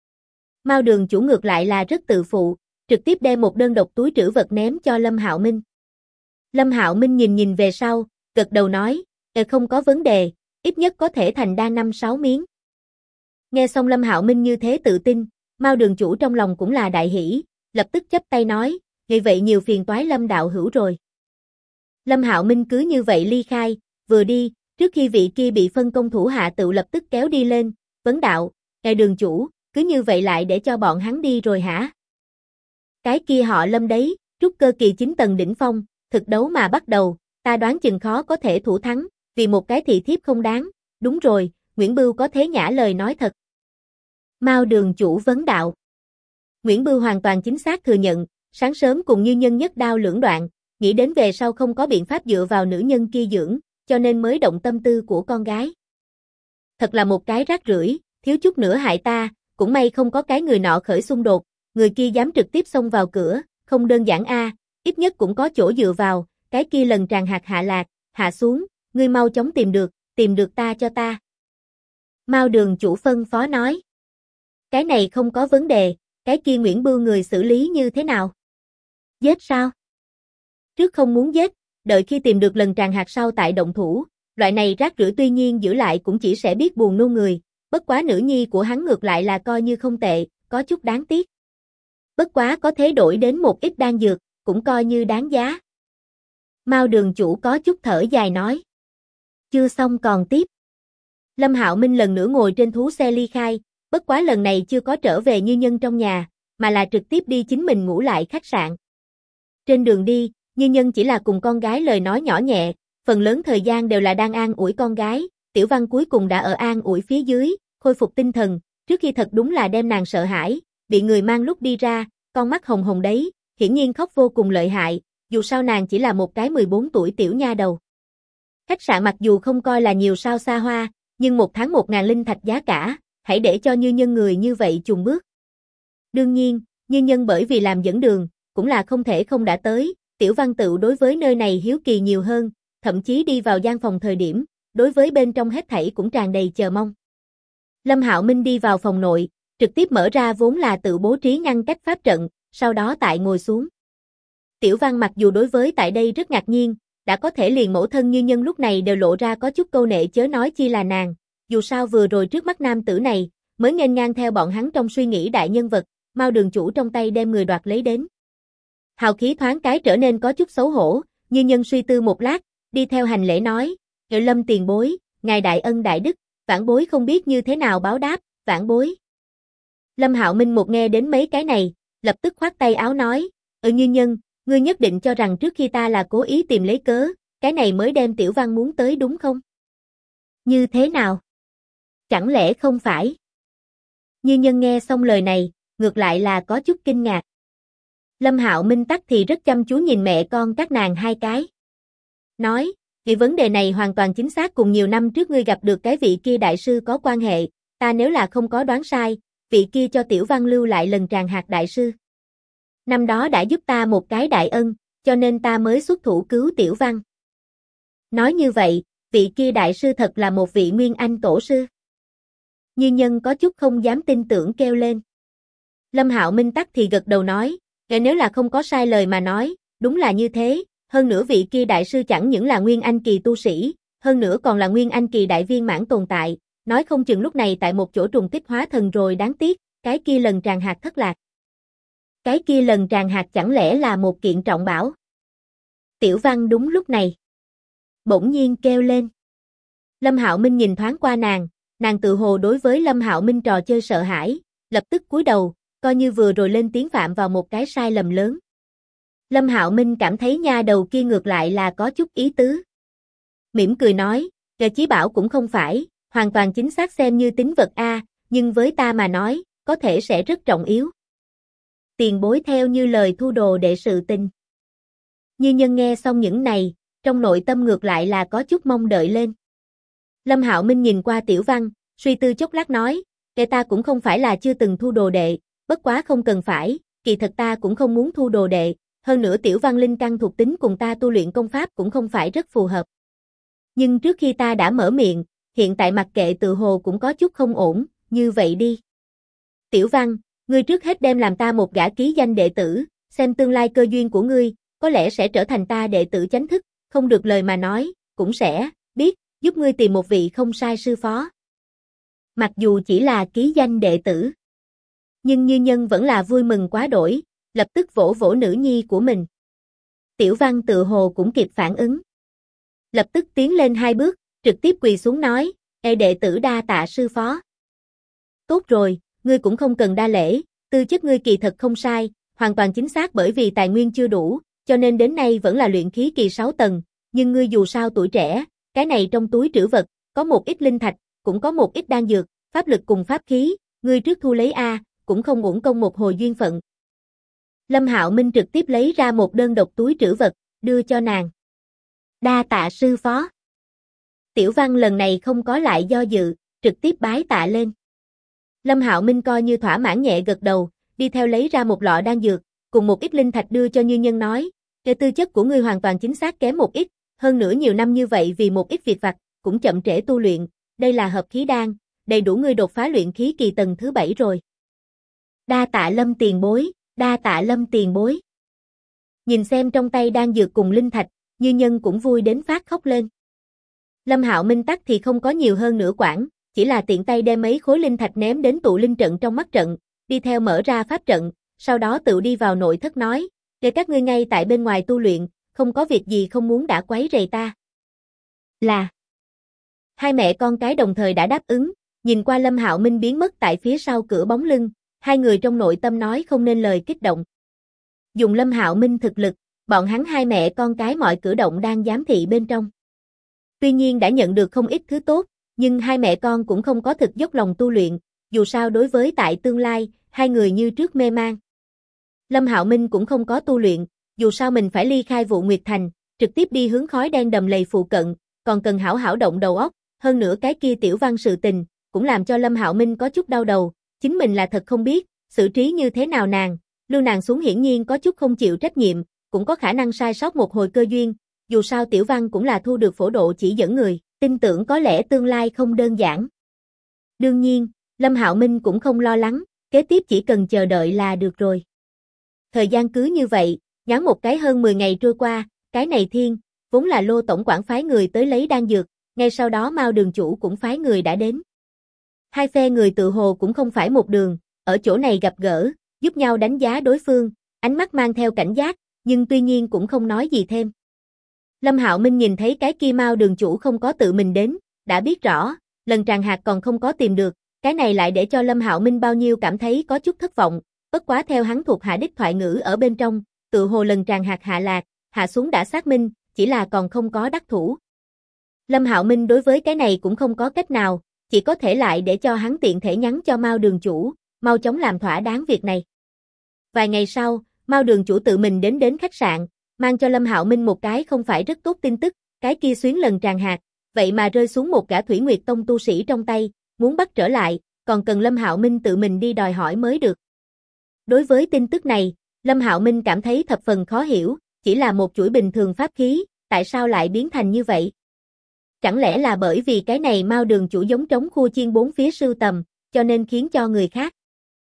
Mao đường chủ ngược lại là rất tự phụ, trực tiếp đem một đơn độc túi trữ vật ném cho Lâm Hạo Minh. Lâm Hạo Minh nhìn về sau, gật đầu nói, không có vấn đề, ít nhất có thể thành đan 5-6 miếng. Nghe xong Lâm Hạo Minh như thế tự tin, Mao đường chủ trong lòng cũng là đại hỉ, lập tức chắp tay nói, vậy nhiều phiền toái Lâm đạo hữu rồi. Lâm Hạo Minh cứ như vậy ly khai, vừa đi, trước khi vị kia bị phân công thủ hạ tự lập tức kéo đi lên, vấn đạo, ngài đường chủ, cứ như vậy lại để cho bọn hắn đi rồi hả? Cái kia họ Lâm đấy, trúc cơ kỳ 9 tầng đỉnh phong, thực đấu mà bắt đầu, ta đoán chừng khó có thể thủ thắng, vì một cái thị thiếp không đáng, đúng rồi, Nguyễn Bưu có thế nhã lời nói thật. Mao đường chủ vấn đạo. Nguyễn Bưu hoàn toàn chính xác thừa nhận, sáng sớm cùng Như Nhân nhất đao lưỡng đoạn, nghĩ đến về sau không có biện pháp dựa vào nữ nhân kia dưỡng, cho nên mới động tâm tư của con gái. Thật là một cái rác rưởi, thiếu chút nữa hại ta, cũng may không có cái người nọ khởi xung đột, người kia dám trực tiếp xông vào cửa, không đơn giản a, ít nhất cũng có chỗ dựa vào, cái kia lần tràn hạt hạ lạc, hạ xuống, ngươi mau chóng tìm được ta cho ta. Mao đường chủ phân phó nói. Cái này không có vấn đề, cái kia Nguyễn Bưu người xử lý như thế nào? Giết sao? Trước không muốn giết, đợi khi tìm được lần tràn hạt sau tại động thủ, loại này rác rưởi tuy nhiên giữ lại cũng chỉ sẽ biết buồn nôn người, bất quá nữ nhi của hắn ngược lại là coi như không tệ, có chút đáng tiếc. Bất quá có thể đổi đến một ít đan dược, cũng coi như đáng giá. Mao đường chủ có chút thở dài nói. Chưa xong còn tiếp. Lâm Hạo Minh lần nữa ngồi trên thú xe ly khai, bất quá lần này chưa có trở về Như Nhân trong nhà, mà là trực tiếp đi chính mình ngủ lại khách sạn. Trên đường đi, Như Nhân chỉ là cùng con gái lời nói nhỏ nhẹ, phần lớn thời gian đều là đang an ủi con gái, Tiểu Văn cuối cùng đã ở an ủi phía dưới, khôi phục tinh thần, trước khi thật đúng là đem nàng sợ hãi, bị người mang lúc đi ra, con mắt hồng hồng đấy, hiển nhiên khóc vô cùng lợi hại, dù sao nàng chỉ là một cái 14 tuổi tiểu nha đầu. Khách sạn mặc dù không coi là nhiều sao xa hoa, nhưng một tháng 1.000 linh thạch giá cả, hãy để cho Như Nhân người như vậy chùng bước. Đương nhiên, Như Nhân bởi vì làm dẫn đường, cũng là không thể không đã tới, Tiểu Văn tự đối với nơi này hiếu kỳ nhiều hơn, thậm chí đi vào gian phòng thời điểm, đối với bên trong hết thảy cũng tràn đầy chờ mong. Lâm Hạo Minh đi vào phòng nội, trực tiếp mở ra vốn là tự bố trí ngăn cách pháp trận, sau đó tại ngồi xuống. Tiểu Văn mặc dù đối với tại đây rất ngạc nhiên, đã có thể liền mẫu thân Như Nhân lúc này đều lộ ra có chút câu nệ chớ nói chi là nàng, dù sao vừa rồi trước mắt nam tử này, mới nghênh ngang theo bọn hắn trong suy nghĩ đại nhân vật, Mao đường chủ trong tay đem người đoạt lấy đến. Hào khí thoáng cái trở nên có chút xấu hổ, Như Nhân suy tư một lát, đi theo hành lễ nói, Lâm tiền bối, ngài đại ân đại đức, vãn bối không biết như thế nào báo đáp, vãn bối. Lâm Hạo Minh một nghe đến mấy cái này, lập tức khoát tay áo nói, Như Nhân, ngươi nhất định cho rằng trước khi ta là cố ý tìm lấy cớ, cái này mới đem Tiểu Văn muốn tới đúng không? Như thế nào? Chẳng lẽ không phải? Như Nhân nghe xong lời này, ngược lại là có chút kinh ngạc. Lâm Hạo Minh tắc thì rất chăm chú nhìn mẹ con các nàng hai cái. Nói, vì vấn đề này hoàn toàn chính xác cùng nhiều năm trước ngươi gặp được cái vị kia đại sư có quan hệ, ta nếu là không có đoán sai, vị kia cho Tiểu Văn lưu lại lần tràn hạt đại sư. Năm đó đã giúp ta một cái đại ân, cho nên ta mới xuất thủ cứu Tiểu Văn. Nói như vậy, vị kia đại sư thật là một vị Nguyên Anh tổ sư. Như Nhân có chút không dám tin tưởng kêu lên. Lâm Hạo Minh tắc thì gật đầu nói, nếu là không có sai lời mà nói, đúng là như thế, hơn nữa vị kia đại sư chẳng những là Nguyên Anh kỳ tu sĩ, hơn nữa còn là Nguyên Anh kỳ đại viên mãn tồn tại, nói không chừng lúc này tại một chỗ trùng kích hóa thần rồi đáng tiếc, cái kia lần tràn hạt thất lạc. Cái kia lần tràng hạt chẳng lẽ là một kiện trọng bảo? Tiểu Văn đúng lúc này bỗng nhiên kêu lên. Lâm Hạo Minh nhìn thoáng qua nàng tự hồ đối với Lâm Hạo Minh trò chơi sợ hãi, lập tức cúi đầu, coi như vừa rồi lên tiếng phạm vào một cái sai lầm lớn. Lâm Hạo Minh cảm thấy nha đầu kia ngược lại là có chút ý tứ. Mỉm cười nói, Gà Chí Bảo cũng không phải, hoàn toàn chính xác xem như tín vật a, nhưng với ta mà nói, có thể sẽ rất trọng yếu. Tiền bối theo như lời thu đồ đệ sự tình. Như Nhân nghe xong những này, trong nội tâm ngược lại là có chút mong đợi lên. Lâm Hạo Minh nhìn qua Tiểu Văn, suy tư chốc lát nói, kẻ ta cũng không phải là chưa từng thu đồ đệ, bất quá không cần phải, kỳ thật ta cũng không muốn thu đồ đệ, hơn nữa Tiểu Văn linh căn thuộc tính cùng ta tu luyện công pháp cũng không phải rất phù hợp. Nhưng trước khi ta đã mở miệng, hiện tại mặc kệ tự hồ cũng có chút không ổn, như vậy đi. Tiểu Văn, ngươi trước hết đem làm ta một gã ký danh đệ tử, xem tương lai cơ duyên của ngươi, có lẽ sẽ trở thành ta đệ tử chánh thức, không được lời mà nói, cũng sẽ, biết, giúp ngươi tìm một vị không sai sư phó. Mặc dù chỉ là ký danh đệ tử, nhưng Như Nhân vẫn là vui mừng quá đổi, lập tức vỗ vỗ nữ nhi của mình. Tiểu Văn tự hồ cũng kịp phản ứng. Lập tức tiến lên 2 bước, trực tiếp quỳ xuống nói, ê đệ tử đa tạ sư phó. Tốt rồi, ngươi cũng không cần đa lễ, tư chất ngươi kỳ thật không sai, hoàn toàn chính xác bởi vì tài nguyên chưa đủ, cho nên đến nay vẫn là luyện khí kỳ 6 tầng, nhưng ngươi dù sao tuổi trẻ, cái này trong túi trữ vật, có một ít linh thạch, cũng có một ít đan dược, pháp lực cùng pháp khí, ngươi trước thu lấy a, cũng không uổng công một hồi duyên phận. Lâm Hạo Minh trực tiếp lấy ra một đơn độc túi trữ vật, đưa cho nàng. Đa tạ sư phó. Tiểu Văn lần này không có lại do dự, trực tiếp bái tạ lên. Lâm Hạo Minh coi như thỏa mãn nhẹ gật đầu, đi theo lấy ra một lọ đan dược, cùng một ít linh thạch đưa cho Như Nhân nói, cái tư chất của ngươi hoàn toàn chính xác kém một ít, hơn nữa nhiều năm như vậy vì một ít việc vặt, cũng chậm trễ tu luyện, đây là hợp khí đan, đầy đủ ngươi đột phá luyện khí kỳ tầng thứ 7 rồi. Đa tạ Lâm tiền bối, đa tạ Lâm tiền bối. Nhìn xem trong tay đan dược cùng linh thạch, Như Nhân cũng vui đến phát khóc lên. Lâm Hạo Minh tắc thì không có nhiều hơn nửa quãng, chỉ là tiện tay đem mấy khối linh thạch ném đến tụ linh trận trong mắt trận, đi theo mở ra pháp trận, sau đó tự đi vào nội thất nói, để các ngươi ngay tại bên ngoài tu luyện, không có việc gì không muốn đã quấy rầy ta. Là. Hai mẹ con cái đồng thời đã đáp ứng, nhìn qua Lâm Hạo Minh biến mất tại phía sau cửa bóng lưng, hai người trong nội tâm nói không nên lời kích động. Dùng Lâm Hạo Minh thực lực, bọn hắn hai mẹ con cái mọi cử động đang giám thị bên trong. Tuy nhiên đã nhận được không ít thứ tốt, nhưng hai mẹ con cũng không có thực dốc lòng tu luyện, dù sao đối với tại tương lai, hai người như trước mê man. Lâm Hạo Minh cũng không có tu luyện, dù sao mình phải ly khai Vụ Nguyệt Thành, trực tiếp đi hướng khói đen đầm lầy phụ cận, còn cần hảo hảo động đầu óc, hơn nữa cái kia Tiểu Văn sự tình, cũng làm cho Lâm Hạo Minh có chút đau đầu, chính mình là thật không biết, xử trí như thế nào nàng, lưu nàng xuống hiển nhiên có chút không chịu trách nhiệm, cũng có khả năng sai sót một hồi cơ duyên, dù sao Tiểu Văn cũng là thu được phổ độ chỉ dẫn người, tin tưởng có lẽ tương lai không đơn giản. Đương nhiên, Lâm Hạo Minh cũng không lo lắng, kế tiếp chỉ cần chờ đợi là được rồi. Thời gian cứ như vậy, nhoáng một cái hơn 10 ngày trôi qua, cái này thiên, vốn là Lô tổng quản phái người tới lấy đan dược, ngay sau đó Mao đường chủ cũng phái người đã đến. Hai phe người tự hồ cũng không phải một đường, ở chỗ này gặp gỡ, giúp nhau đánh giá đối phương, ánh mắt mang theo cảnh giác, nhưng tuy nhiên cũng không nói gì thêm. Lâm Hạo Minh nhìn thấy cái kia Mao đường chủ không có tự mình đến, đã biết rõ, lần tràng hạt còn không có tìm được, cái này lại để cho Lâm Hạo Minh bao nhiêu cảm thấy có chút thất vọng, bất quá theo hắn thuộc hạ đích thoại ngữ ở bên trong, tự hồ lần tràng hạt hạ lạc, hạ xuống đã xác minh, chỉ là còn không có đắc thủ. Lâm Hạo Minh đối với cái này cũng không có cách nào, chỉ có thể lại để cho hắn tiện thể nhắn cho Mao đường chủ, mau chóng làm thỏa đáng việc này. Vài ngày sau, Mao đường chủ tự mình đến khách sạn, mang cho Lâm Hạo Minh một cái không phải rất tốt tin tức, cái kia xuyến lần tràng hạt, vậy mà rơi xuống một gã Thủy Nguyệt Tông tu sĩ trong tay, muốn bắt trở lại, còn cần Lâm Hạo Minh tự mình đi đòi hỏi mới được. Đối với tin tức này, Lâm Hạo Minh cảm thấy thập phần khó hiểu, chỉ là một chuỗi bình thường pháp khí, tại sao lại biến thành như vậy? Chẳng lẽ là bởi vì cái này Mao đường chủ giống trống khu chiên bốn phía sưu tầm, cho nên khiến cho người khác?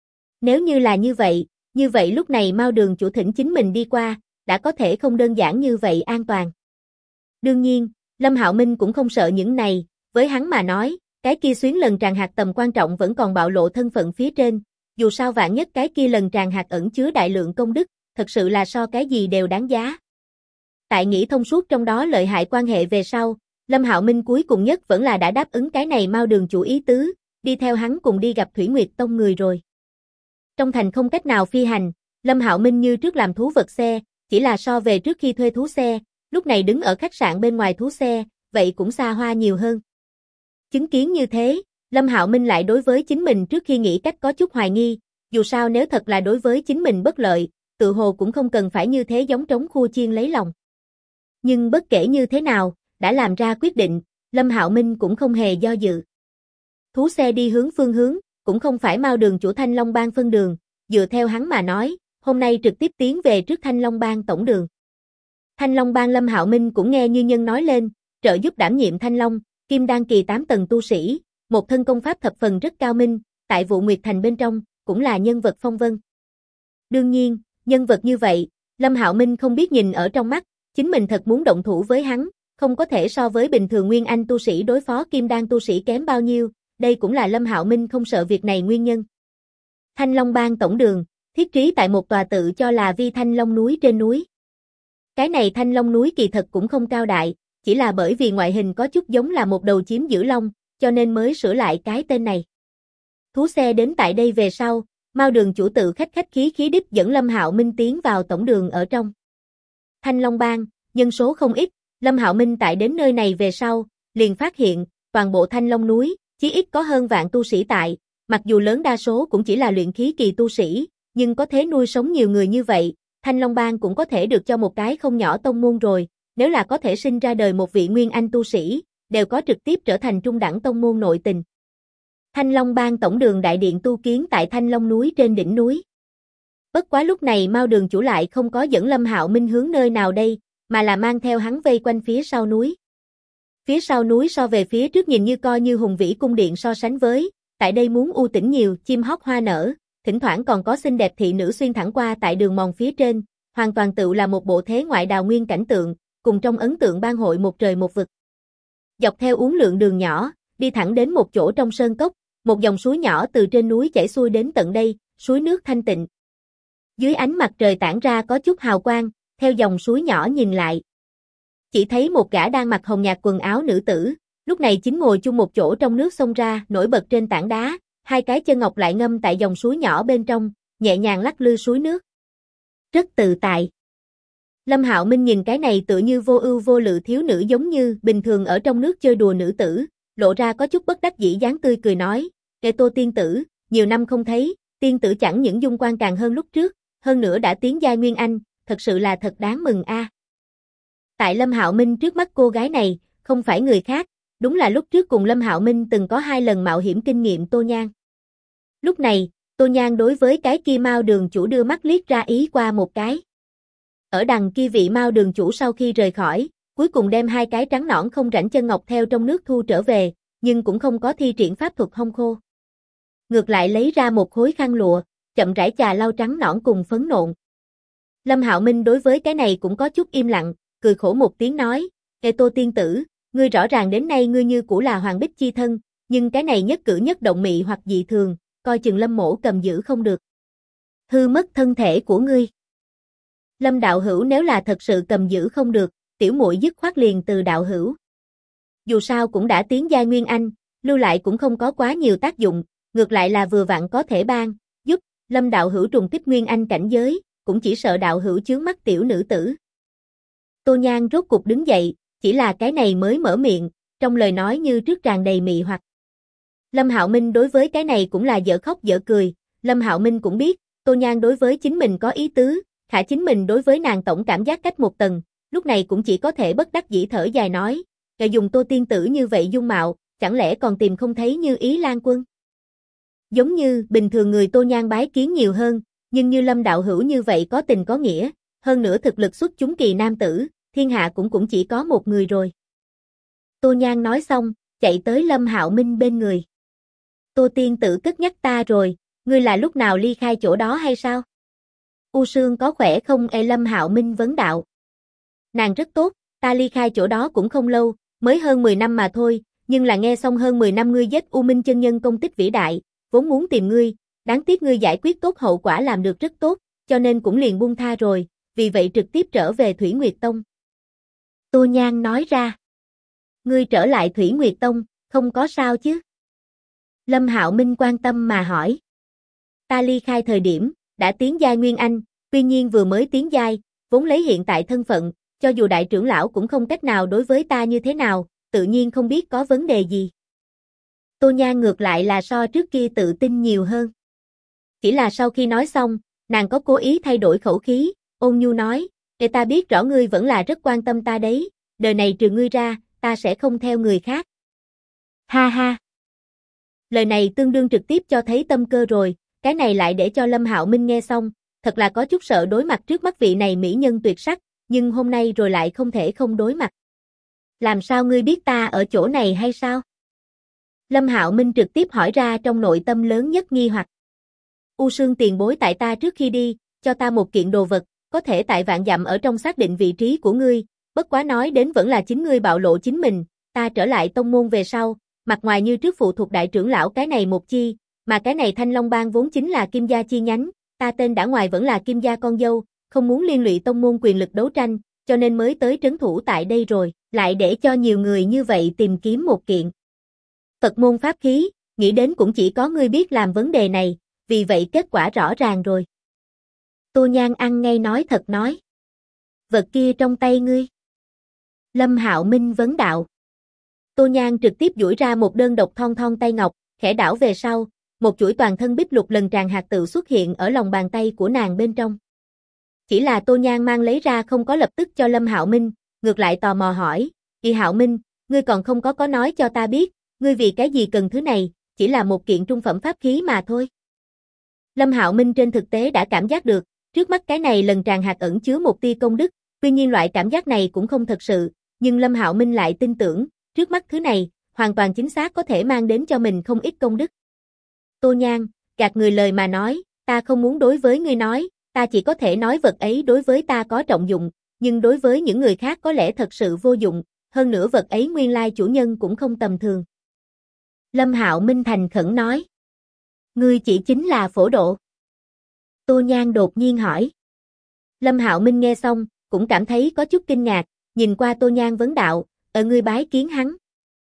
Nếu như là như vậy lúc này Mao đường chủ thỉnh chính mình đi qua, đã có thể không đơn giản như vậy an toàn. Đương nhiên, Lâm Hạo Minh cũng không sợ những này, với hắn mà nói, cái kia xuyến lần tràng hạt tầm quan trọng vẫn còn bạo lộ thân phận phía trên, dù sao vạn nhất cái kia lần tràng hạt ẩn chứa đại lượng công đức, thật sự là so cái gì đều đáng giá. Tại nghĩ thông suốt trong đó lợi hại quan hệ về sau, Lâm Hạo Minh cuối cùng nhất vẫn là đã đáp ứng cái này Mao Đường chủ ý tứ, đi theo hắn cùng đi gặp Thủy Nguyệt Tông người rồi. Trong thành không cách nào phi hành, Lâm Hạo Minh như trước làm thú vật xe, chỉ là so về trước khi thuê thú xe, lúc này đứng ở khách sạn bên ngoài thú xe, vậy cũng xa hoa nhiều hơn. Chứng kiến như thế, Lâm Hạo Minh lại đối với chính mình trước khi nghĩ cách có chút hoài nghi, dù sao nếu thật là đối với chính mình bất lợi, tự hồ cũng không cần phải như thế giống trống khua chiên lấy lòng. Nhưng bất kể như thế nào, đã làm ra quyết định, Lâm Hạo Minh cũng không hề do dự. Thú xe đi hướng phương hướng, cũng không phải Mao Đường chủ Thanh Long Bang phân đường, dựa theo hắn mà nói, hôm nay trực tiếp tiến về trước Thanh Long Bang tổng đường. Thanh Long Bang Lâm Hạo Minh cũng nghe như nhân nói lên, trợ giúp đảm nhiệm Thanh Long, Kim Đan kỳ 8 tầng tu sĩ, một thân công pháp thập phần rất cao minh, tại Vụ Nguyệt Thành bên trong, cũng là nhân vật phong vân. Đương nhiên, nhân vật như vậy, Lâm Hạo Minh không biết nhìn ở trong mắt, chính mình thật muốn động thủ với hắn, không có thể so với bình thường Nguyên Anh tu sĩ đối phó Kim Đan tu sĩ kém bao nhiêu, đây cũng là Lâm Hạo Minh không sợ việc này nguyên nhân. Thanh Long Bang tổng đường, thiết trí tại một tòa tự cho là Vi Thanh Long núi trên núi. Cái này Thanh Long núi kỳ thật cũng không cao đại, chỉ là bởi vì ngoại hình có chút giống là một đầu chiếm giữ long, cho nên mới sửa lại cái tên này. Thú xe đến tại đây về sau, Mao Đường chủ tự khách khí đích dẫn Lâm Hạo Minh tiến vào tổng đường ở trong. Thanh Long Bang, nhân số không ít, Lâm Hạo Minh tại đến nơi này về sau, liền phát hiện, toàn bộ Thanh Long núi, chí ít có hơn vạn tu sĩ tại, mặc dù lớn đa số cũng chỉ là luyện khí kỳ tu sĩ, nhưng có thể nuôi sống nhiều người như vậy, Thanh Long Bang cũng có thể được cho một cái không nhỏ tông môn rồi, nếu là có thể sinh ra đời một vị Nguyên Anh tu sĩ, đều có trực tiếp trở thành trung đẳng tông môn nội tình. Thanh Long Bang tổng đường đại điện tu kiến tại Thanh Long núi trên đỉnh núi. Bất quá lúc này Mao Đường chủ lại không có dẫn Lâm Hạo Minh hướng nơi nào đây, mà là mang theo hắn vây quanh phía sau núi. Phía sau núi so về phía trước nhìn như coi như hùng vĩ cung điện so sánh với, tại đây muốn u tĩnh nhiều, chim hót hoa nở, thỉnh thoảng còn có xinh đẹp thị nữ xuyên thẳng qua tại đường mòn phía trên, hoàn toàn tựu là một bộ thế ngoại đào nguyên cảnh tượng, cùng trong ấn tượng ban hội một trời một vực. Dọc theo uốn lượn đường nhỏ, đi thẳng đến một chỗ trong sơn cốc, một dòng suối nhỏ từ trên núi chảy xuôi đến tận đây, suối nước thanh tịnh. Dưới ánh mặt trời tản ra có chút hào quang, theo dòng suối nhỏ nhìn lại. Chỉ thấy một gã đang mặc hồng nhạt quần áo nữ tử, lúc này chính ngồi chung một chỗ trong nước sông ra, nổi bật trên tảng đá, hai cái chân ngọc lại ngâm tại dòng suối nhỏ bên trong, nhẹ nhàng lắc lư suối nước. Rất tự tại. Lâm Hạo Minh nhìn cái này tựa như vô ưu vô lự thiếu nữ giống như bình thường ở trong nước chơi đùa nữ tử, lộ ra có chút bất đắc dĩ dáng tươi cười nói, "Kệ Tô tiên tử, nhiều năm không thấy, tiên tử chẳng những dung quan càng hơn lúc trước, hơn nữa đã tiến giai Nguyên Anh, thật sự là thật đáng mừng a." Tại Lâm Hạo Minh trước mắt cô gái này, không phải người khác, đúng là lúc trước cùng Lâm Hạo Minh từng có 2 lần mạo hiểm kinh nghiệm Tô Nhan. Lúc này, Tô Nhan đối với cái kia Mao Đường chủ đưa mắt liếc ra ý qua một cái. Ở đằng kia vị Mao Đường chủ sau khi rời khỏi, cuối cùng đem 2 cái trắng nõn không rảnh chân ngọc theo trong nước thu trở về, nhưng cũng không có thi triển pháp thuật hong khô. Ngược lại lấy ra một khối khăn lụa, chậm rãi chà lau trắng nõn cùng phấn nộn. Lâm Hạo Minh đối với cái này cũng có chút im lặng, cười khổ một tiếng nói, "Ê Tô tiên tử, ngươi rõ ràng đến nay ngươi như cũ là Hoàng Bích chi thân, nhưng cái này nhất cử nhất động mị hoặc dị thường, coi chừng Lâm mỗ cầm giữ không được. Hư mất thân thể của ngươi." Lâm đạo hữu nếu là thật sự cầm giữ không được, tiểu muội dứt khoát liền từ đạo hữu. Dù sao cũng đã tiến giai Nguyên Anh, lưu lại cũng không có quá nhiều tác dụng, ngược lại là vừa vặn có thể ban, giúp Lâm đạo hữu trùng kích Nguyên Anh cảnh giới, cũng chỉ sợ đạo hữu chướng mắt tiểu nữ tử. Tô Nhan rốt cục đứng dậy, chỉ là cái này mới mở miệng, trong lời nói như trước tràn đầy mị hoặc. Lâm Hạo Minh đối với cái này cũng là dở khóc dở cười, Lâm Hạo Minh cũng biết, Tô Nhan đối với chính mình có ý tứ, khả chính mình đối với nàng tổng cảm giác cách một tầng, lúc này cũng chỉ có thể bất đắc dĩ thở dài nói, "Kệ dùng Tô tiên tử như vậy dung mạo, chẳng lẽ còn tìm không thấy Như Ý Lan Quân?" Giống như bình thường người Tô Nhan bái kiến nhiều hơn, nhưng như Lâm đạo hữu như vậy có tình có nghĩa, hơn nữa thực lực xuất chúng kỳ nam tử, thiên hạ cũng chỉ có một người rồi. Tô Nhan nói xong, chạy tới Lâm Hạo Minh bên người. "Tô tiên tử cất nhắc ta rồi, ngươi là lúc nào ly khai chỗ đó hay sao?" "U Sương có khỏe không?" Lâm Hạo Minh vấn đạo. "Nàng rất tốt, ta ly khai chỗ đó cũng không lâu, mới hơn 10 năm mà thôi, nhưng là nghe xong hơn 10 năm ngươi giết U Minh chân nhân công tích vĩ đại, vốn muốn tìm ngươi, đáng tiếc ngươi giải quyết tốt hậu quả làm được rất tốt, cho nên cũng liền buông tha rồi, vì vậy trực tiếp trở về Thủy Nguyệt Tông. Tô Nhan nói ra. Ngươi trở lại Thủy Nguyệt Tông, không có sao chứ? Lâm Hạo Minh quan tâm mà hỏi. Ta ly khai thời điểm, đã tiến giai Nguyên Anh, tuy nhiên vừa mới tiến giai, vốn lấy hiện tại thân phận, cho dù đại trưởng lão cũng không cách nào đối với ta như thế nào, tự nhiên không biết có vấn đề gì. Tô Nhan ngược lại là so trước kia tự tin nhiều hơn. Chỉ là sau khi nói xong, nàng có cố ý thay đổi khẩu khí, ôn nhu nói, để ta biết rõ ngươi vẫn là rất quan tâm ta đấy, đời này trừ ngươi ra, ta sẽ không theo người khác. Ha ha. Lời này tương đương trực tiếp cho thấy tâm cơ rồi, cái này lại để cho Lâm Hạo Minh nghe xong, thật là có chút sợ đối mặt trước mắt vị này mỹ nhân tuyệt sắc, nhưng hôm nay rồi lại không thể không đối mặt. Làm sao ngươi biết ta ở chỗ này hay sao? Lâm Hạo Minh trực tiếp hỏi ra trong nội tâm lớn nhất nghi hoặc. U Sương tiền bối tại ta trước khi đi, cho ta một kiện đồ vật, có thể tại vạn dặm ở trong xác định vị trí của ngươi, bất quá nói đến vẫn là chính ngươi bạo lộ chính mình, ta trở lại tông môn về sau, mặt ngoài như trước phụ thuộc đại trưởng lão cái này một chi, mà cái này Thanh Long Bang vốn chính là Kim gia chi nhánh, ta tên đã ngoài vẫn là Kim gia con dâu, không muốn liên lụy tông môn quyền lực đấu tranh, cho nên mới tới trấn thủ tại đây rồi, lại để cho nhiều người như vậy tìm kiếm một kiện Phật môn pháp khí, nghĩ đến cũng chỉ có ngươi biết làm vấn đề này, vì vậy kết quả rõ ràng rồi. Tô Nhan ăn ngay nói thật nói. Vật kia trong tay ngươi. Lâm Hạo Minh vấn đạo. Tô Nhan trực tiếp duỗi ra một đơn độc thon thon tay ngọc, khẽ đảo về sau, một chuỗi toàn thân bích lục lần tràng hạt tự xuất hiện ở lòng bàn tay của nàng bên trong. Chỉ là Tô Nhan mang lấy ra không có lập tức cho Lâm Hạo Minh, ngược lại tò mò hỏi, "Y Hạo Minh, ngươi còn không có nói cho ta biết, ngươi vì cái gì cần thứ này, chỉ là một kiện trung phẩm pháp khí mà thôi." Lâm Hạo Minh trên thực tế đã cảm giác được, trước mắt cái này lần tràng hạt ẩn chứa một tia công đức, tuy nhiên loại cảm giác này cũng không thật sự, nhưng Lâm Hạo Minh lại tin tưởng, trước mắt thứ này, hoàn toàn chính xác có thể mang đến cho mình không ít công đức. Tô Nhan, gạt người lời mà nói, ta không muốn đối với ngươi nói, ta chỉ có thể nói vật ấy đối với ta có trọng dụng, nhưng đối với những người khác có lẽ thật sự vô dụng, hơn nữa vật ấy nguyên lai chủ nhân cũng không tầm thường. Lâm Hạo Minh thành khẩn nói. Ngươi chỉ chính là Phổ Độ. Tô Nhan đột nhiên hỏi. Lâm Hạo Minh nghe xong, cũng cảm thấy có chút kinh ngạc, nhìn qua Tô Nhan vấn đạo, ngươi bái kiến hắn.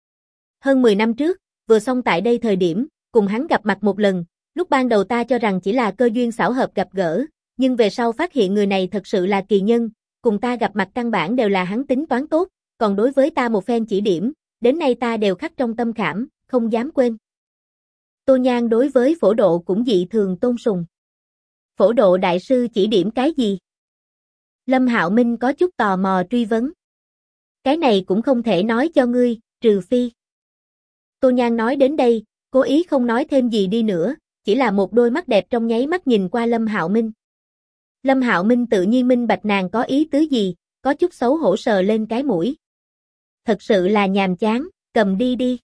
Hơn 10 năm trước, vừa xong tại đây thời điểm, cùng hắn gặp mặt một lần, lúc ban đầu ta cho rằng chỉ là cơ duyên xảo hợp gặp gỡ, nhưng về sau phát hiện người này thật sự là kỳ nhân, cùng ta gặp mặt căn bản đều là hắn tính toán tốt, còn đối với ta một phen chỉ điểm, đến nay ta đều khắc trong tâm khảm, không dám quên. Tô Nhan đối với Phổ Độ cũng dị thường tôn sùng. Phổ Độ đại sư chỉ điểm cái gì? Lâm Hạo Minh có chút tò mò truy vấn. Cái này cũng không thể nói cho ngươi, trừ phi. Tô Nhan nói đến đây, cố ý không nói thêm gì đi nữa, chỉ là một đôi mắt đẹp trong nháy mắt nhìn qua Lâm Hạo Minh. Lâm Hạo Minh tự nhiên minh bạch nàng có ý tứ gì, có chút xấu hổ sờ lên cái mũi. Thật sự là nhàm chán, cầm đi đi.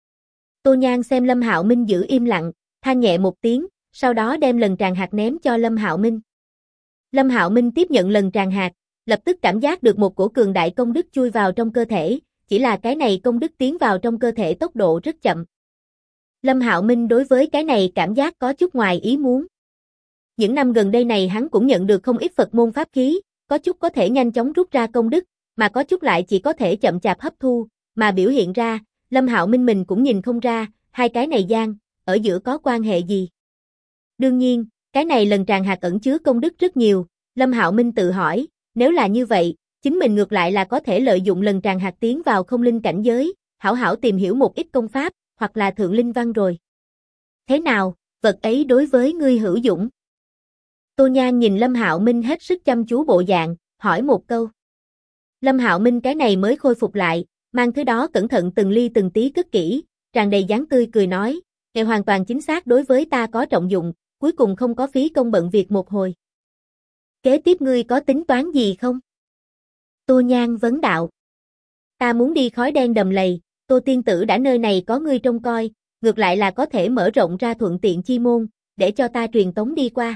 Tô Nhan xem Lâm Hạo Minh giữ im lặng, than nhẹ một tiếng, sau đó đem lần tràng hạt ném cho Lâm Hạo Minh. Lâm Hạo Minh tiếp nhận lần tràng hạt, lập tức cảm giác được một cổ cường đại công đức chui vào trong cơ thể, chỉ là cái này công đức tiến vào trong cơ thể tốc độ rất chậm. Lâm Hạo Minh đối với cái này cảm giác có chút ngoài ý muốn. Những năm gần đây này hắn cũng nhận được không ít Phật môn pháp khí, có chút có thể nhanh chóng rút ra công đức, mà có chút lại chỉ có thể chậm chạp hấp thu, mà biểu hiện ra, Lâm Hạo Minh mình cũng nhìn không ra, hai cái này gian, ở giữa có quan hệ gì. Đương nhiên, cái này lần tràng hạt ẩn chứa công đức rất nhiều, Lâm Hạo Minh tự hỏi, nếu là như vậy, chính mình ngược lại là có thể lợi dụng lần tràng hạt tiến vào không linh cảnh giới, hảo hảo tìm hiểu một ít công pháp, hoặc là thượng linh văn rồi. Thế nào, vật ấy đối với ngươi hữu dụng? Tô Nhan nhìn Lâm Hạo Minh hết sức chăm chú bộ dạng, hỏi một câu. Lâm Hạo Minh cái này mới khôi phục lại, mang thứ đó cẩn thận từng ly từng tí cất kỹ, tràn đầy dáng tươi cười nói, "Ngài hoàn toàn chính xác đối với ta có trọng dụng, cuối cùng không có phí công bận việc một hồi. Kế tiếp ngươi có tính toán gì không?" Tô Nhan vấn đạo. Ta muốn đi khói đen đầm lầy, Tô tiên tử đã nơi này có ngươi trông coi, ngược lại là có thể mở rộng ra thuận tiện chi môn, để cho ta truyền tống đi qua.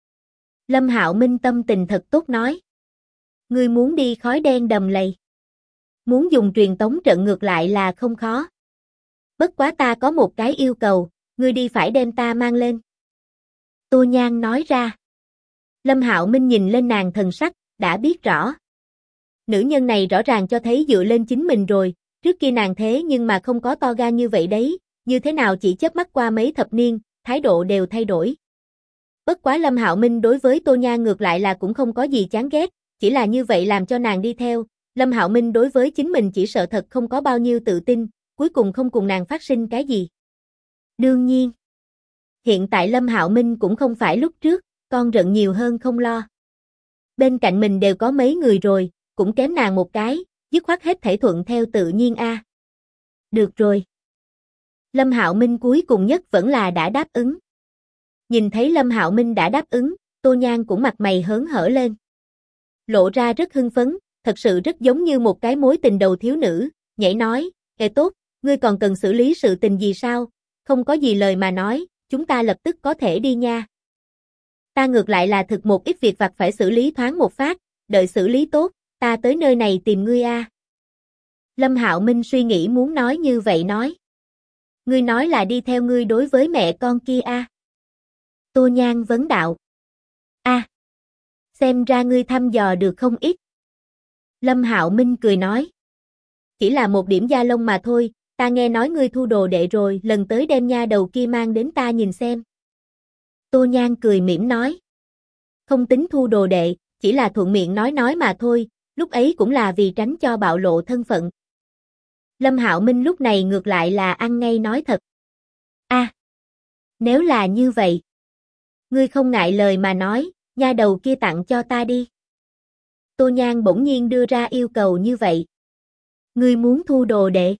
Lâm Hạo Minh tâm tình thật tốt nói. Ngươi muốn đi khói đen đầm lầy. Muốn dùng truyền tống trận ngược lại là không khó. Bất quá ta có một cái yêu cầu, ngươi đi phải đem ta mang lên. Tô Nhan nói ra. Lâm Hạo Minh nhìn lên nàng thần sắc, đã biết rõ. Nữ nhân này rõ ràng cho thấy dựa lên chính mình rồi, trước kia nàng thế nhưng mà không có to gan như vậy đấy, như thế nào chỉ chớp mắt qua mấy thập niên, thái độ đều thay đổi. Bất quá Lâm Hạo Minh đối với Tô Nhan ngược lại là cũng không có gì chán ghét, chỉ là như vậy làm cho nàng đi theo, Lâm Hạo Minh đối với chính mình chỉ sợ thật không có bao nhiêu tự tin, cuối cùng không cùng nàng phát sinh cái gì. Đương nhiên, hiện tại Lâm Hạo Minh cũng không phải lúc trước, con rận nhiều hơn không lo. Bên cạnh mình đều có mấy người rồi, cũng kém nàng một cái, dứt khoát hết thảy thuận theo tự nhiên a. Được rồi. Lâm Hạo Minh cuối cùng nhất vẫn là đã đáp ứng. Nhìn thấy Lâm Hạo Minh đã đáp ứng, Tô Nhan cũng mặt mày hớn hở lên. Lộ ra rất hưng phấn, thật sự rất giống như một cái mối tình đầu thiếu nữ, nhảy nói, tốt, ngươi còn cần xử lý sự tình gì sao, không có gì lời mà nói, chúng ta lập tức có thể đi nha. Ta ngược lại là thực một ít việc vặt phải xử lý thoáng một phát, đợi xử lý tốt, ta tới nơi này tìm ngươi a. Lâm Hạo Minh suy nghĩ muốn nói như vậy nói. Ngươi nói là đi theo ngươi đối với mẹ con kia a. Tô Nhan vấn đạo. A. Xem ra ngươi thăm dò được không ít. Lâm Hạo Minh cười nói. Chỉ là một điểm da lông mà thôi, ta nghe nói ngươi thu đồ đệ rồi, lần tới đem nha đầu kia mang đến ta nhìn xem. Tô Nhan cười mỉm nói. Không tính thu đồ đệ, chỉ là thuận miệng nói mà thôi, lúc ấy cũng là vì tránh cho bạo lộ thân phận. Lâm Hạo Minh lúc này ngược lại là ăn ngay nói thật. A. Nếu là như vậy, ngươi không ngại lời mà nói, nha đầu kia tặng cho ta đi. Tô Nhan bỗng nhiên đưa ra yêu cầu như vậy. Ngươi muốn thu đồ đệ?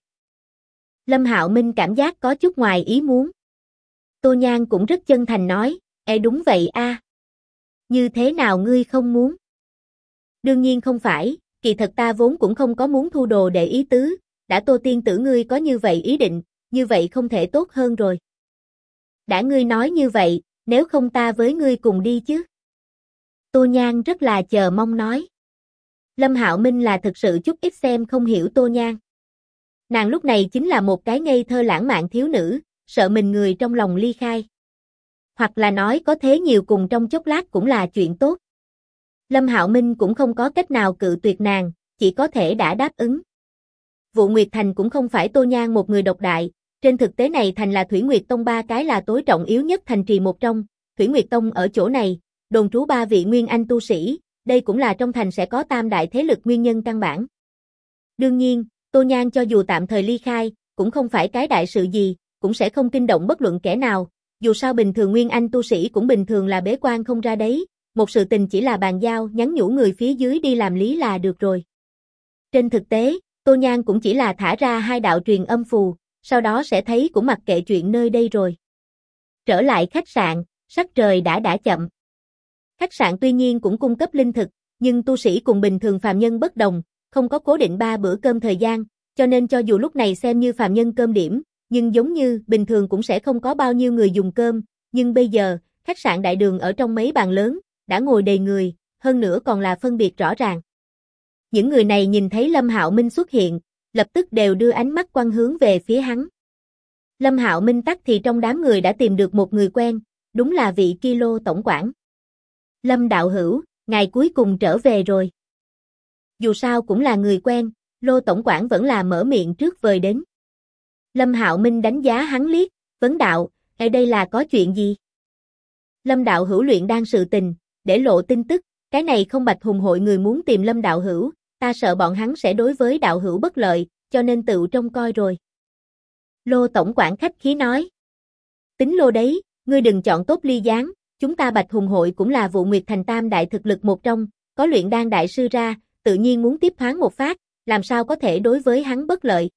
Lâm Hạo Minh cảm giác có chút ngoài ý muốn. Tô Nhan cũng rất chân thành nói, đúng vậy a. Như thế nào ngươi không muốn? Đương nhiên không phải, kỳ thật ta vốn cũng không có muốn thu đồ đệ ý tứ, đã Tô tiên tử ngươi có như vậy ý định, như vậy không thể tốt hơn rồi. Đã ngươi nói như vậy, nếu không ta với ngươi cùng đi chứ? Tô Nhan rất là chờ mong nói. Lâm Hạo Minh là thực sự chút ít xem không hiểu Tô Nhan. Nàng lúc này chính là một cái ngây thơ lãng mạn thiếu nữ, sợ mình người trong lòng ly khai. Hoặc là nói có thế nhiều cùng trong chốc lát cũng là chuyện tốt. Lâm Hạo Minh cũng không có cách nào cự tuyệt nàng, chỉ có thể đã đáp ứng. Vụ Nguyệt Thành cũng không phải Tô Nhan một người độc đại, trên thực tế này thành là Thủy Nguyệt Tông ba cái là tối trọng yếu nhất thành trì một trong, Thủy Nguyệt Tông ở chỗ này, đồn trú 3 vị nguyên anh tu sĩ, đây cũng là trong thành sẽ có tam đại thế lực nguyên nhân căn bản. Đương nhiên, Tô Nhan cho dù tạm thời ly khai, cũng không phải cái đại sự gì, cũng sẽ không kinh động bất luận kẻ nào, dù sao bình thường nguyên anh tu sĩ cũng bình thường là bế quan không ra đấy, một sự tình chỉ là bàn giao nhắn nhủ người phía dưới đi làm lý là được rồi. Trên thực tế, Tô Nhan cũng chỉ là thả ra 2 đạo truyền âm phù, sau đó sẽ thấy cũng mặc kệ chuyện nơi đây rồi. Trở lại khách sạn, sắc trời đã chậm. Khách sạn tuy nhiên cũng cung cấp linh thực, nhưng tu sĩ cùng bình thường phàm nhân bất đồng, không có cố định 3 bữa cơm thời gian, cho nên cho dù lúc này xem như phàm nhân cơm điểm, nhưng giống như bình thường cũng sẽ không có bao nhiêu người dùng cơm, nhưng bây giờ, khách sạn đại đường ở trong mấy bàn lớn, đã ngồi đầy người, hơn nữa còn là phân biệt rõ ràng. Những người này nhìn thấy Lâm Hạo Minh xuất hiện, lập tức đều đưa ánh mắt quan hướng về phía hắn. Lâm Hạo Minh tắc thì trong đám người đã tìm được một người quen, đúng là vị kia Lô tổng quản. Lâm đạo hữu, ngài cuối cùng trở về rồi. Dù sao cũng là người quen, Lô tổng quản vẫn là mở miệng trước vời đến. Lâm Hạo Minh đánh giá hắn liếc, vấn đạo, ở đây là có chuyện gì? Lâm đạo hữu luyện đan sự tình, để lộ tin tức, cái này không Bạch Hùng hội người muốn tìm Lâm đạo hữu, ta sợ bọn hắn sẽ đối với đạo hữu bất lợi, cho nên tự trông coi rồi. Lô tổng quản khách khí nói. Tính Lô đấy, ngươi đừng chọn tốt ly gián, chúng ta Bạch Hùng hội cũng là Vụ Nguyệt Thành tam đại thực lực một trong, có luyện đan đại sư ra, tự nhiên muốn tiếp thoáng một phát, làm sao có thể đối với hắn bất lợi.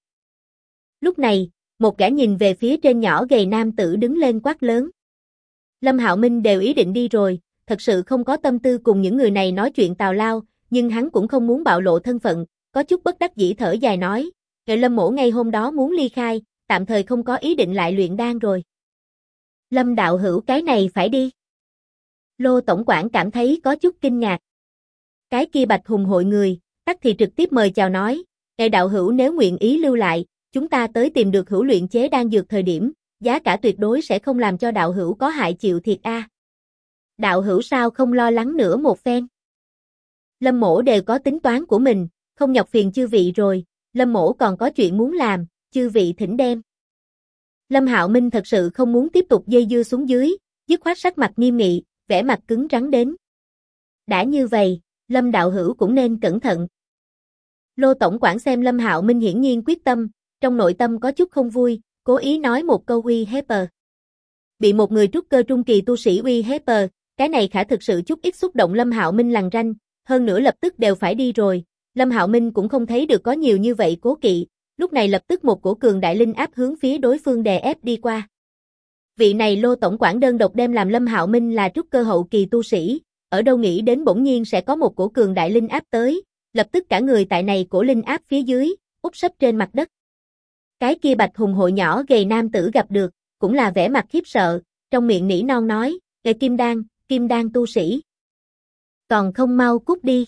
Lúc này, một gã nhìn về phía trên nhỏ gầy nam tử đứng lên quát lớn. Lâm Hạo Minh đều ý định đi rồi, thật sự không có tâm tư cùng những người này nói chuyện tào lao, nhưng hắn cũng không muốn bạo lộ thân phận, có chút bất đắc dĩ thở dài nói, Lâm mỗ ngay hôm đó muốn ly khai, tạm thời không có ý định lại luyện đan rồi. Lâm đạo hữu cái này phải đi. Lô tổng quản cảm thấy có chút kinh ngạc. Cái kia Bạch Hùng hội người, tắc thì trực tiếp mời chào nói, đạo hữu nếu nguyện ý lưu lại, chúng ta tới tìm được hữu luyện chế đan dược thời điểm, giá cả tuyệt đối sẽ không làm cho đạo hữu có hại chịu thiệt a. Đạo hữu sao không lo lắng nữa một phen? Lâm mỗ đều có tính toán của mình, không nhọc phiền chư vị rồi, Lâm mỗ còn có chuyện muốn làm, chư vị thỉnh đem. Lâm Hạo Minh thật sự không muốn tiếp tục dây dưa xuống dưới, dứt khoát sắc mặt nghiêm nghị, vẻ mặt cứng rắn đến. Đã như vậy, Lâm đạo hữu cũng nên cẩn thận. Lô tổng quản xem Lâm Hạo Minh hiển nhiên quyết tâm, trong nội tâm có chút không vui, cố ý nói một câu uy hiếp. Bị một người trúc cơ trung kỳ tu sĩ uy hiếp, cái này khả thực sự chút ít xúc động Lâm Hạo Minh lằn ranh, hơn nữa lập tức đều phải đi rồi, Lâm Hạo Minh cũng không thấy được có nhiều như vậy cố kỵ, lúc này lập tức một cổ cường đại linh áp hướng phía đối phương đè ép đi qua. Vị này Lô tổng quản đơn độc đem làm Lâm Hạo Minh là trúc cơ hậu kỳ tu sĩ, ở đâu nghĩ đến bỗng nhiên sẽ có một cổ cường đại linh áp tới, lập tức cả người tại này cổ linh áp phía dưới, úp sấp trên mặt đất. Cái kia Bạch Hùng hội nhỏ gầy nam tử gặp được, cũng là vẻ mặt khiếp sợ, trong miệng nỉ non nói, "Ê Kim Đan tu sĩ, còn không mau cút đi."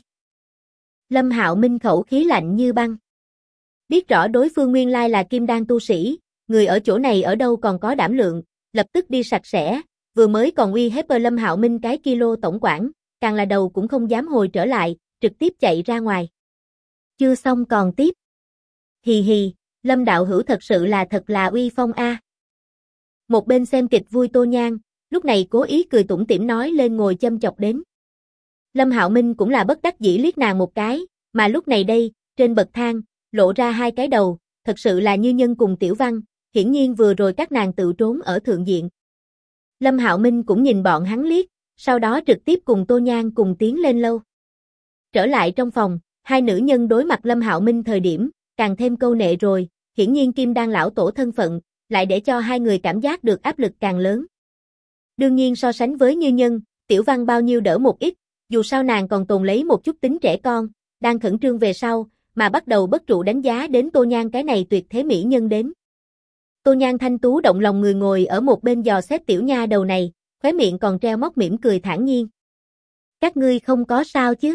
Lâm Hạo Minh khẩu khí lạnh như băng. Biết rõ đối phương nguyên lai là Kim Đan tu sĩ, người ở chỗ này ở đâu còn có đảm lượng, lập tức đi sạch sẽ, vừa mới còn uy hiếp Lâm Hạo Minh cái kilo tổng quản, càng là đầu cũng không dám hồi trở lại, trực tiếp chạy ra ngoài. Chưa xong còn tiếp. Hì hì, Lâm đạo hữu thật là uy phong a. Một bên xem kịch vui Tô Nhan, lúc này cố ý cười tủm tỉm nói lên ngồi châm chọc đến. Lâm Hạo Minh cũng là bất đắc dĩ liếc nàng một cái, mà lúc này đây, trên bậc thang, lộ ra hai cái đầu, thật sự là Như Nhân cùng Tiểu Văn, hiển nhiên vừa rồi các nàng tự trốn ở thượng diện. Lâm Hạo Minh cũng nhìn bọn hắn liếc, sau đó trực tiếp cùng Tô Nhan cùng tiến lên lâu. Trở lại trong phòng, hai nữ nhân đối mặt Lâm Hạo Minh thời điểm, càng thêm câu nệ rồi, hiển nhiên Kim Đan lão tổ thân phận, lại để cho hai người cảm giác được áp lực càng lớn. Đương nhiên so sánh với Như Nhân, Tiểu Văn bao nhiêu đỡ một ít, dù sao nàng còn tồn lấy một chút tính trẻ con, đang khẩn trương về sau, mà bắt đầu bất trụ đánh giá đến Tô Nhan cái này tuyệt thế mỹ nhân đến. Tô Nhan thanh tú động lòng người ngồi ở một bên dò xét tiểu nha đầu này, khóe miệng còn treo móc mỉm cười thản nhiên. Các ngươi không có sao chứ?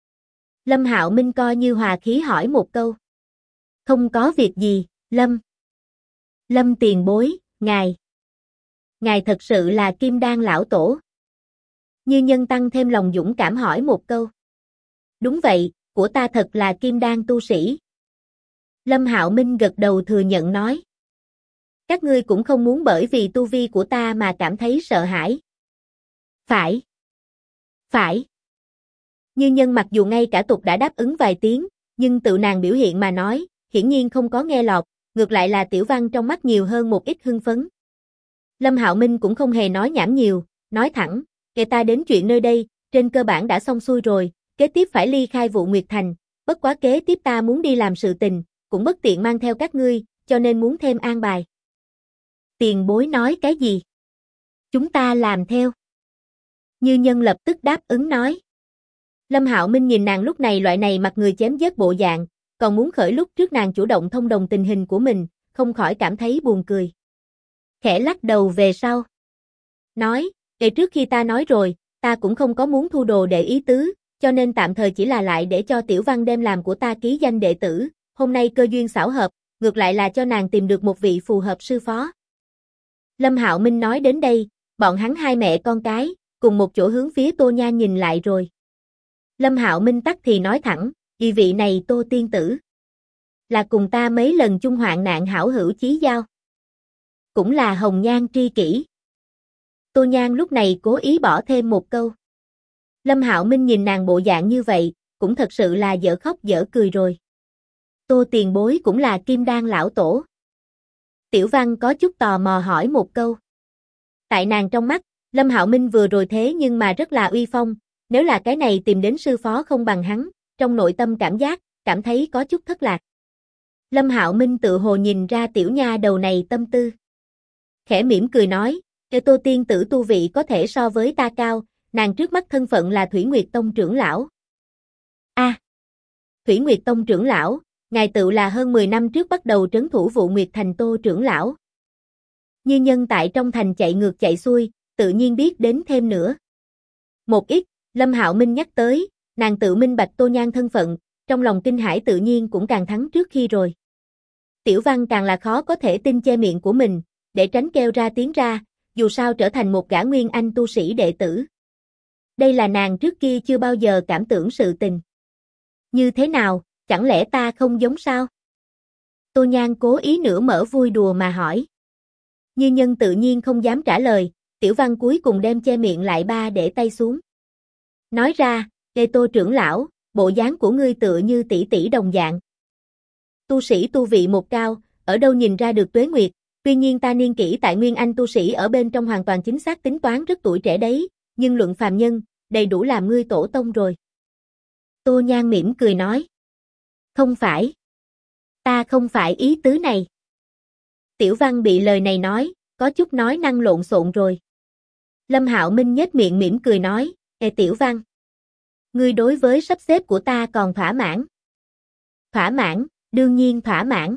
Lâm Hạo Minh coi như hòa khí hỏi một câu. Không có việc gì, Lâm tiền bối, ngài thật sự là Kim Đan lão tổ. Như Nhân tăng thêm lòng dũng cảm hỏi một câu. Đúng vậy, của ta thật là Kim Đan tu sĩ. Lâm Hạo Minh gật đầu thừa nhận nói. Các ngươi cũng không muốn bởi vì tu vi của ta mà cảm thấy sợ hãi. Phải. Như Nhân mặc dù ngay cả tục đã đáp ứng vài tiếng, nhưng tự nàng biểu hiện mà nói, hiển nhiên không có nghe lọt, ngược lại là Tiểu Văn trong mắt nhiều hơn một ít hưng phấn. Lâm Hạo Minh cũng không hề nói nhảm nhiều, nói thẳng, kể ta đến chuyện nơi đây, trên cơ bản đã xong xuôi rồi, kế tiếp phải ly khai Vụ Nguyệt Thành, bất quá kế tiếp ta muốn đi làm sự tình, cũng bất tiện mang theo các ngươi, cho nên muốn thêm an bài. Tiền bối nói cái gì? Chúng ta làm theo. Như Nhân lập tức đáp ứng nói. Lâm Hạo Minh nhìn nàng lúc này loại này mặt người chém giết bộ dạng, còn muốn khởi lúc trước nàng chủ động thông đồng tình hình của mình, không khỏi cảm thấy buồn cười. Khẽ lắc đầu về sau. Nói, trước khi ta nói rồi, ta cũng không có muốn thu đồ để ý tứ, cho nên tạm thời chỉ là lại để cho Tiểu Văn đem làm của ta ký danh đệ tử, hôm nay cơ duyên xảo hợp, ngược lại là cho nàng tìm được một vị phù hợp sư phó. Lâm Hạo Minh nói đến đây, bọn hắn hai mẹ con cái, cùng một chỗ hướng phía Tô Nhan nhìn lại rồi. Lâm Hạo Minh tắc thì nói thẳng, vị vị này Tô tiên tử, là cùng ta mấy lần chung hoạn nạn hảo hữu chí giao. Cũng là hồng nhan tri kỷ. Tô Nhan lúc này cố ý bỏ thêm một câu. Lâm Hạo Minh nhìn nàng bộ dạng như vậy, cũng thật sự là dở khóc dở cười rồi. Tô tiền bối cũng là Kim Đan lão tổ. Tiểu Văn có chút tò mò hỏi một câu. Tại nàng trong mắt, Lâm Hạo Minh vừa rồi thế nhưng mà rất là uy phong, nếu là cái này tìm đến sư phó không bằng hắn, trong nội tâm cảm thấy có chút thất lạc. Lâm Hạo Minh tự hồ nhìn ra tiểu nha đầu này tâm tư. Khẽ mỉm cười nói, Tô tiên tử tu vị có thể so với ta cao, nàng trước mắt thân phận là Thủy Nguyệt Tông trưởng lão. Thủy Nguyệt Tông trưởng lão, ngài tự là hơn 10 năm trước bắt đầu trấn thủ Vụ Nguyệt Thành Tô trưởng lão. Như Nhân tại trong thành chạy ngược chạy xuôi, tự nhiên biết đến thêm nữa. Một ít, Lâm Hạo Minh nhắc tới, nàng tự minh bạch Tô Nhan thân phận, trong lòng kinh hãi tự nhiên cũng càng thắng trước khi rồi. Tiểu Văn càng là khó có thể tin che miệng của mình, để tránh kêu ra tiếng ra, dù sao trở thành một gã nguyên anh tu sĩ đệ tử. Đây là nàng trước kia chưa bao giờ cảm tưởng sự tình. Như thế nào, chẳng lẽ ta không giống sao? Tô Nhan cố ý nửa mở vui đùa mà hỏi. Như Nhân tự nhiên không dám trả lời, Tiểu Văn cuối cùng đem che miệng lại ba để tay xuống. Nói ra, Ê Tô trưởng lão, bộ dáng của ngươi tựa như tỷ tỷ đồng dạng. Tu sĩ tu vị một cao, ở đâu nhìn ra được tuế nguyệt, tuy nhiên ta niên kỷ tại Nguyên Anh tu sĩ ở bên trong hoàn toàn chính xác tính toán rất tuổi trẻ đấy, nhưng luận phàm nhân, đầy đủ làm ngươi tổ tông rồi. Tô Nhan mỉm cười nói. Không phải. Ta không phải ý tứ này. Tiểu Văn bị lời này nói, có chút nói năng lộn xộn rồi. Lâm Hạo Minh nhếch miệng mỉm cười nói, Ê Tiểu Văn, ngươi đối với sắp xếp của ta còn thỏa mãn. Thỏa mãn, đương nhiên thỏa mãn.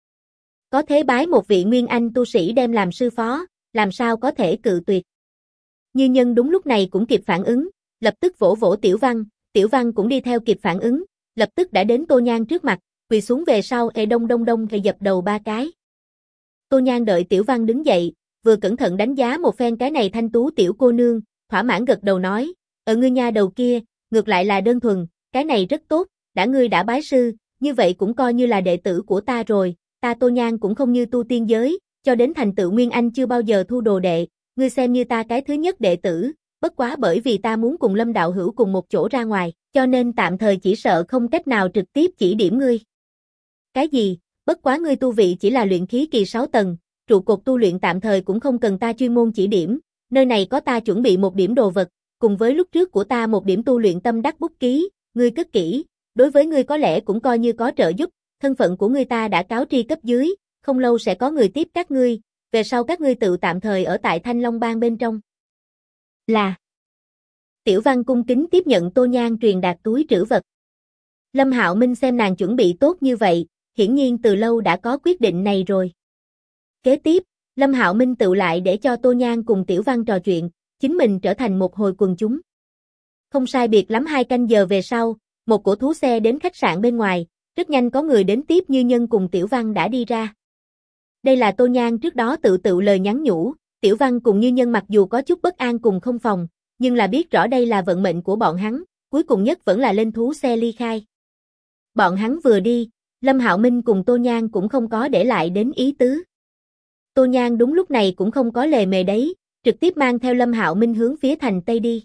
Có thế bái một vị Nguyên Anh tu sĩ đem làm sư phó, làm sao có thể cự tuyệt. Như Nhân đúng lúc này cũng kịp phản ứng, lập tức vỗ vỗ Tiểu Văn cũng đi theo kịp phản ứng, lập tức đã đến Tô Nhan trước mặt, quỳ xuống về sau Ê đông đông đông thì dập đầu ba cái. Tô Nhan đợi Tiểu Văn đứng dậy, vừa cẩn thận đánh giá một phen cái này thanh tú tiểu cô nương, thỏa mãn gật đầu nói, ở ngươi nha đầu kia, ngược lại là đơn thuần, cái này rất tốt, đã ngươi đã bái sư, như vậy cũng coi như là đệ tử của ta rồi, ta Tô Nhan cũng không như tu tiên giới, cho đến thành tựu Nguyên Anh chưa bao giờ thu đồ đệ, ngươi xem như ta cái thứ nhất đệ tử, bất quá bởi vì ta muốn cùng Lâm đạo hữu cùng một chỗ ra ngoài, cho nên tạm thời chỉ sợ không cách nào trực tiếp chỉ điểm ngươi. Cái gì? Bất quá ngươi tu vị chỉ là luyện khí kỳ 6 tầng, trụ cột tu luyện tạm thời cũng không cần ta chuyên môn chỉ điểm, nơi này có ta chuẩn bị một điểm đồ vật, cùng với lúc trước của ta một điểm tu luyện tâm đắc bút ký, ngươi cất kỹ, đối với ngươi có lẽ cũng coi như có trợ giúp, thân phận của ngươi ta đã cáo tri cấp dưới, không lâu sẽ có người tiếp các ngươi, về sau các ngươi tự tạm thời ở tại Thanh Long Bang bên trong. Là Tiểu Văn cung kính tiếp nhận Tô Nhan truyền đạt túi trữ vật. Lâm Hạo Minh xem nàng chuẩn bị tốt như vậy, hiển nhiên từ lâu đã có quyết định này rồi. Kế tiếp, Lâm Hạo Minh tự lại để cho Tô Nhan cùng Tiểu Văn trò chuyện, chính mình trở thành một hồi quần chúng. Không sai biệt lắm 2 canh giờ về sau, một cổ thú xe đến khách sạn bên ngoài, rất nhanh có người đến tiếp Như Nhân cùng Tiểu Văn đã đi ra. Đây là Tô Nhan trước đó tự lời nhắn nhủ, Tiểu Văn cùng Như Nhân mặc dù có chút bất an cùng không phòng, nhưng là biết rõ đây là vận mệnh của bọn hắn, cuối cùng nhất vẫn là lên thú xe ly khai. Bọn hắn vừa đi, Lâm Hạo Minh cùng Tô Nhan cũng không có để lại đến ý tứ. Tô Nhan đúng lúc này cũng không có lề mề đấy, trực tiếp mang theo Lâm Hạo Minh hướng phía thành Tây đi.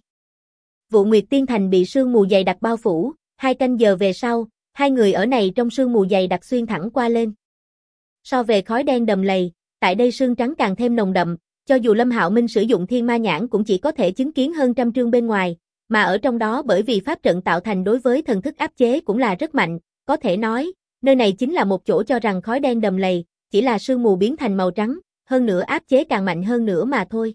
Vụ Nguyệt Tiên Thành bị sương mù dày đặc bao phủ, 2 canh giờ về sau, hai người ở này trong sương mù dày đặc xuyên thẳng qua lên. So về khói đen đầm lầy, tại đây sương trắng càng thêm nồng đậm, cho dù Lâm Hạo Minh sử dụng thiên ma nhãn cũng chỉ có thể chứng kiến hơn trăm trượng bên ngoài, mà ở trong đó bởi vì pháp trận tạo thành đối với thần thức áp chế cũng là rất mạnh, có thể nói, nơi này chính là một chỗ cho rằng khói đen đầm lầy, chỉ là sương mù biến thành màu trắng, hơn nữa áp chế càng mạnh hơn nữa mà thôi.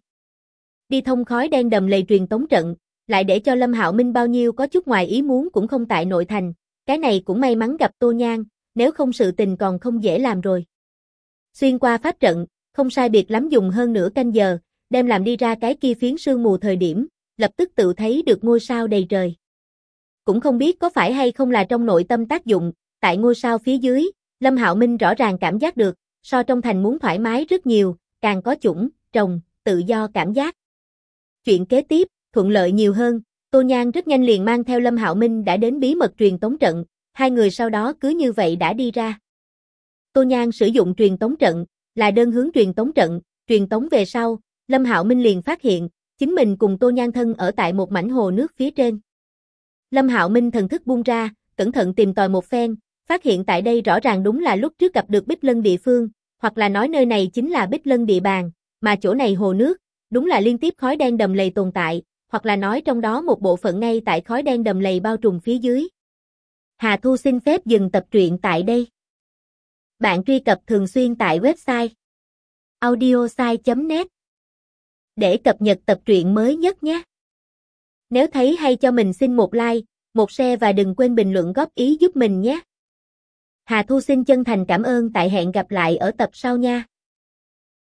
Đi thông khói đen đầm lầy truyền tống trận, lại để cho Lâm Hạo Minh bao nhiêu có chút ngoài ý muốn cũng không tại nội thành, cái này cũng may mắn gặp Tô Nhan, nếu không sự tình còn không dễ làm rồi. Xuyên qua pháp trận, không sai biệt lắm dùng hơn nửa canh giờ, đem làm đi ra cái kia phiến sương mù thời điểm, lập tức tự thấy được ngôi sao đầy trời. Cũng không biết có phải hay không là trong nội tâm tác dụng, tại ngôi sao phía dưới, Lâm Hạo Minh rõ ràng cảm giác được, so trong thành muốn thoải mái rất nhiều, càng có chủng, trồng, tự do cảm giác. Chuyện kế tiếp, thuận lợi nhiều hơn, Tô Nhan rất nhanh liền mang theo Lâm Hạo Minh đã đến bí mật truyền tống trận, hai người sau đó cứ như vậy đã đi ra. Tô Nhan sử dụng truyền tống trận, là đơn hướng truyền tống về sau, Lâm Hạo Minh liền phát hiện, chính mình cùng Tô Nhan thân ở tại một mảnh hồ nước phía trên. Lâm Hạo Minh thần thức buông ra, cẩn thận tìm tòi một phen, phát hiện tại đây rõ ràng đúng là lúc trước gặp được Bích Lân địa phương, hoặc là nói nơi này chính là Bích Lân địa bàn, mà chỗ này hồ nước, đúng là liên tiếp khói đen đầm lầy tồn tại, hoặc là nói trong đó một bộ phận ngay tại khói đen đầm lầy bao trùm phía dưới. Hà Thu xin phép dừng tập truyện tại đây. Bạn truy cập thường xuyên tại website audiosai.net để cập nhật tập truyện mới nhất nhé. Nếu thấy hay cho mình xin một like, một share và đừng quên bình luận góp ý giúp mình nhé. Hà Thu xin chân thành cảm ơn, tại hẹn gặp lại ở tập sau nha.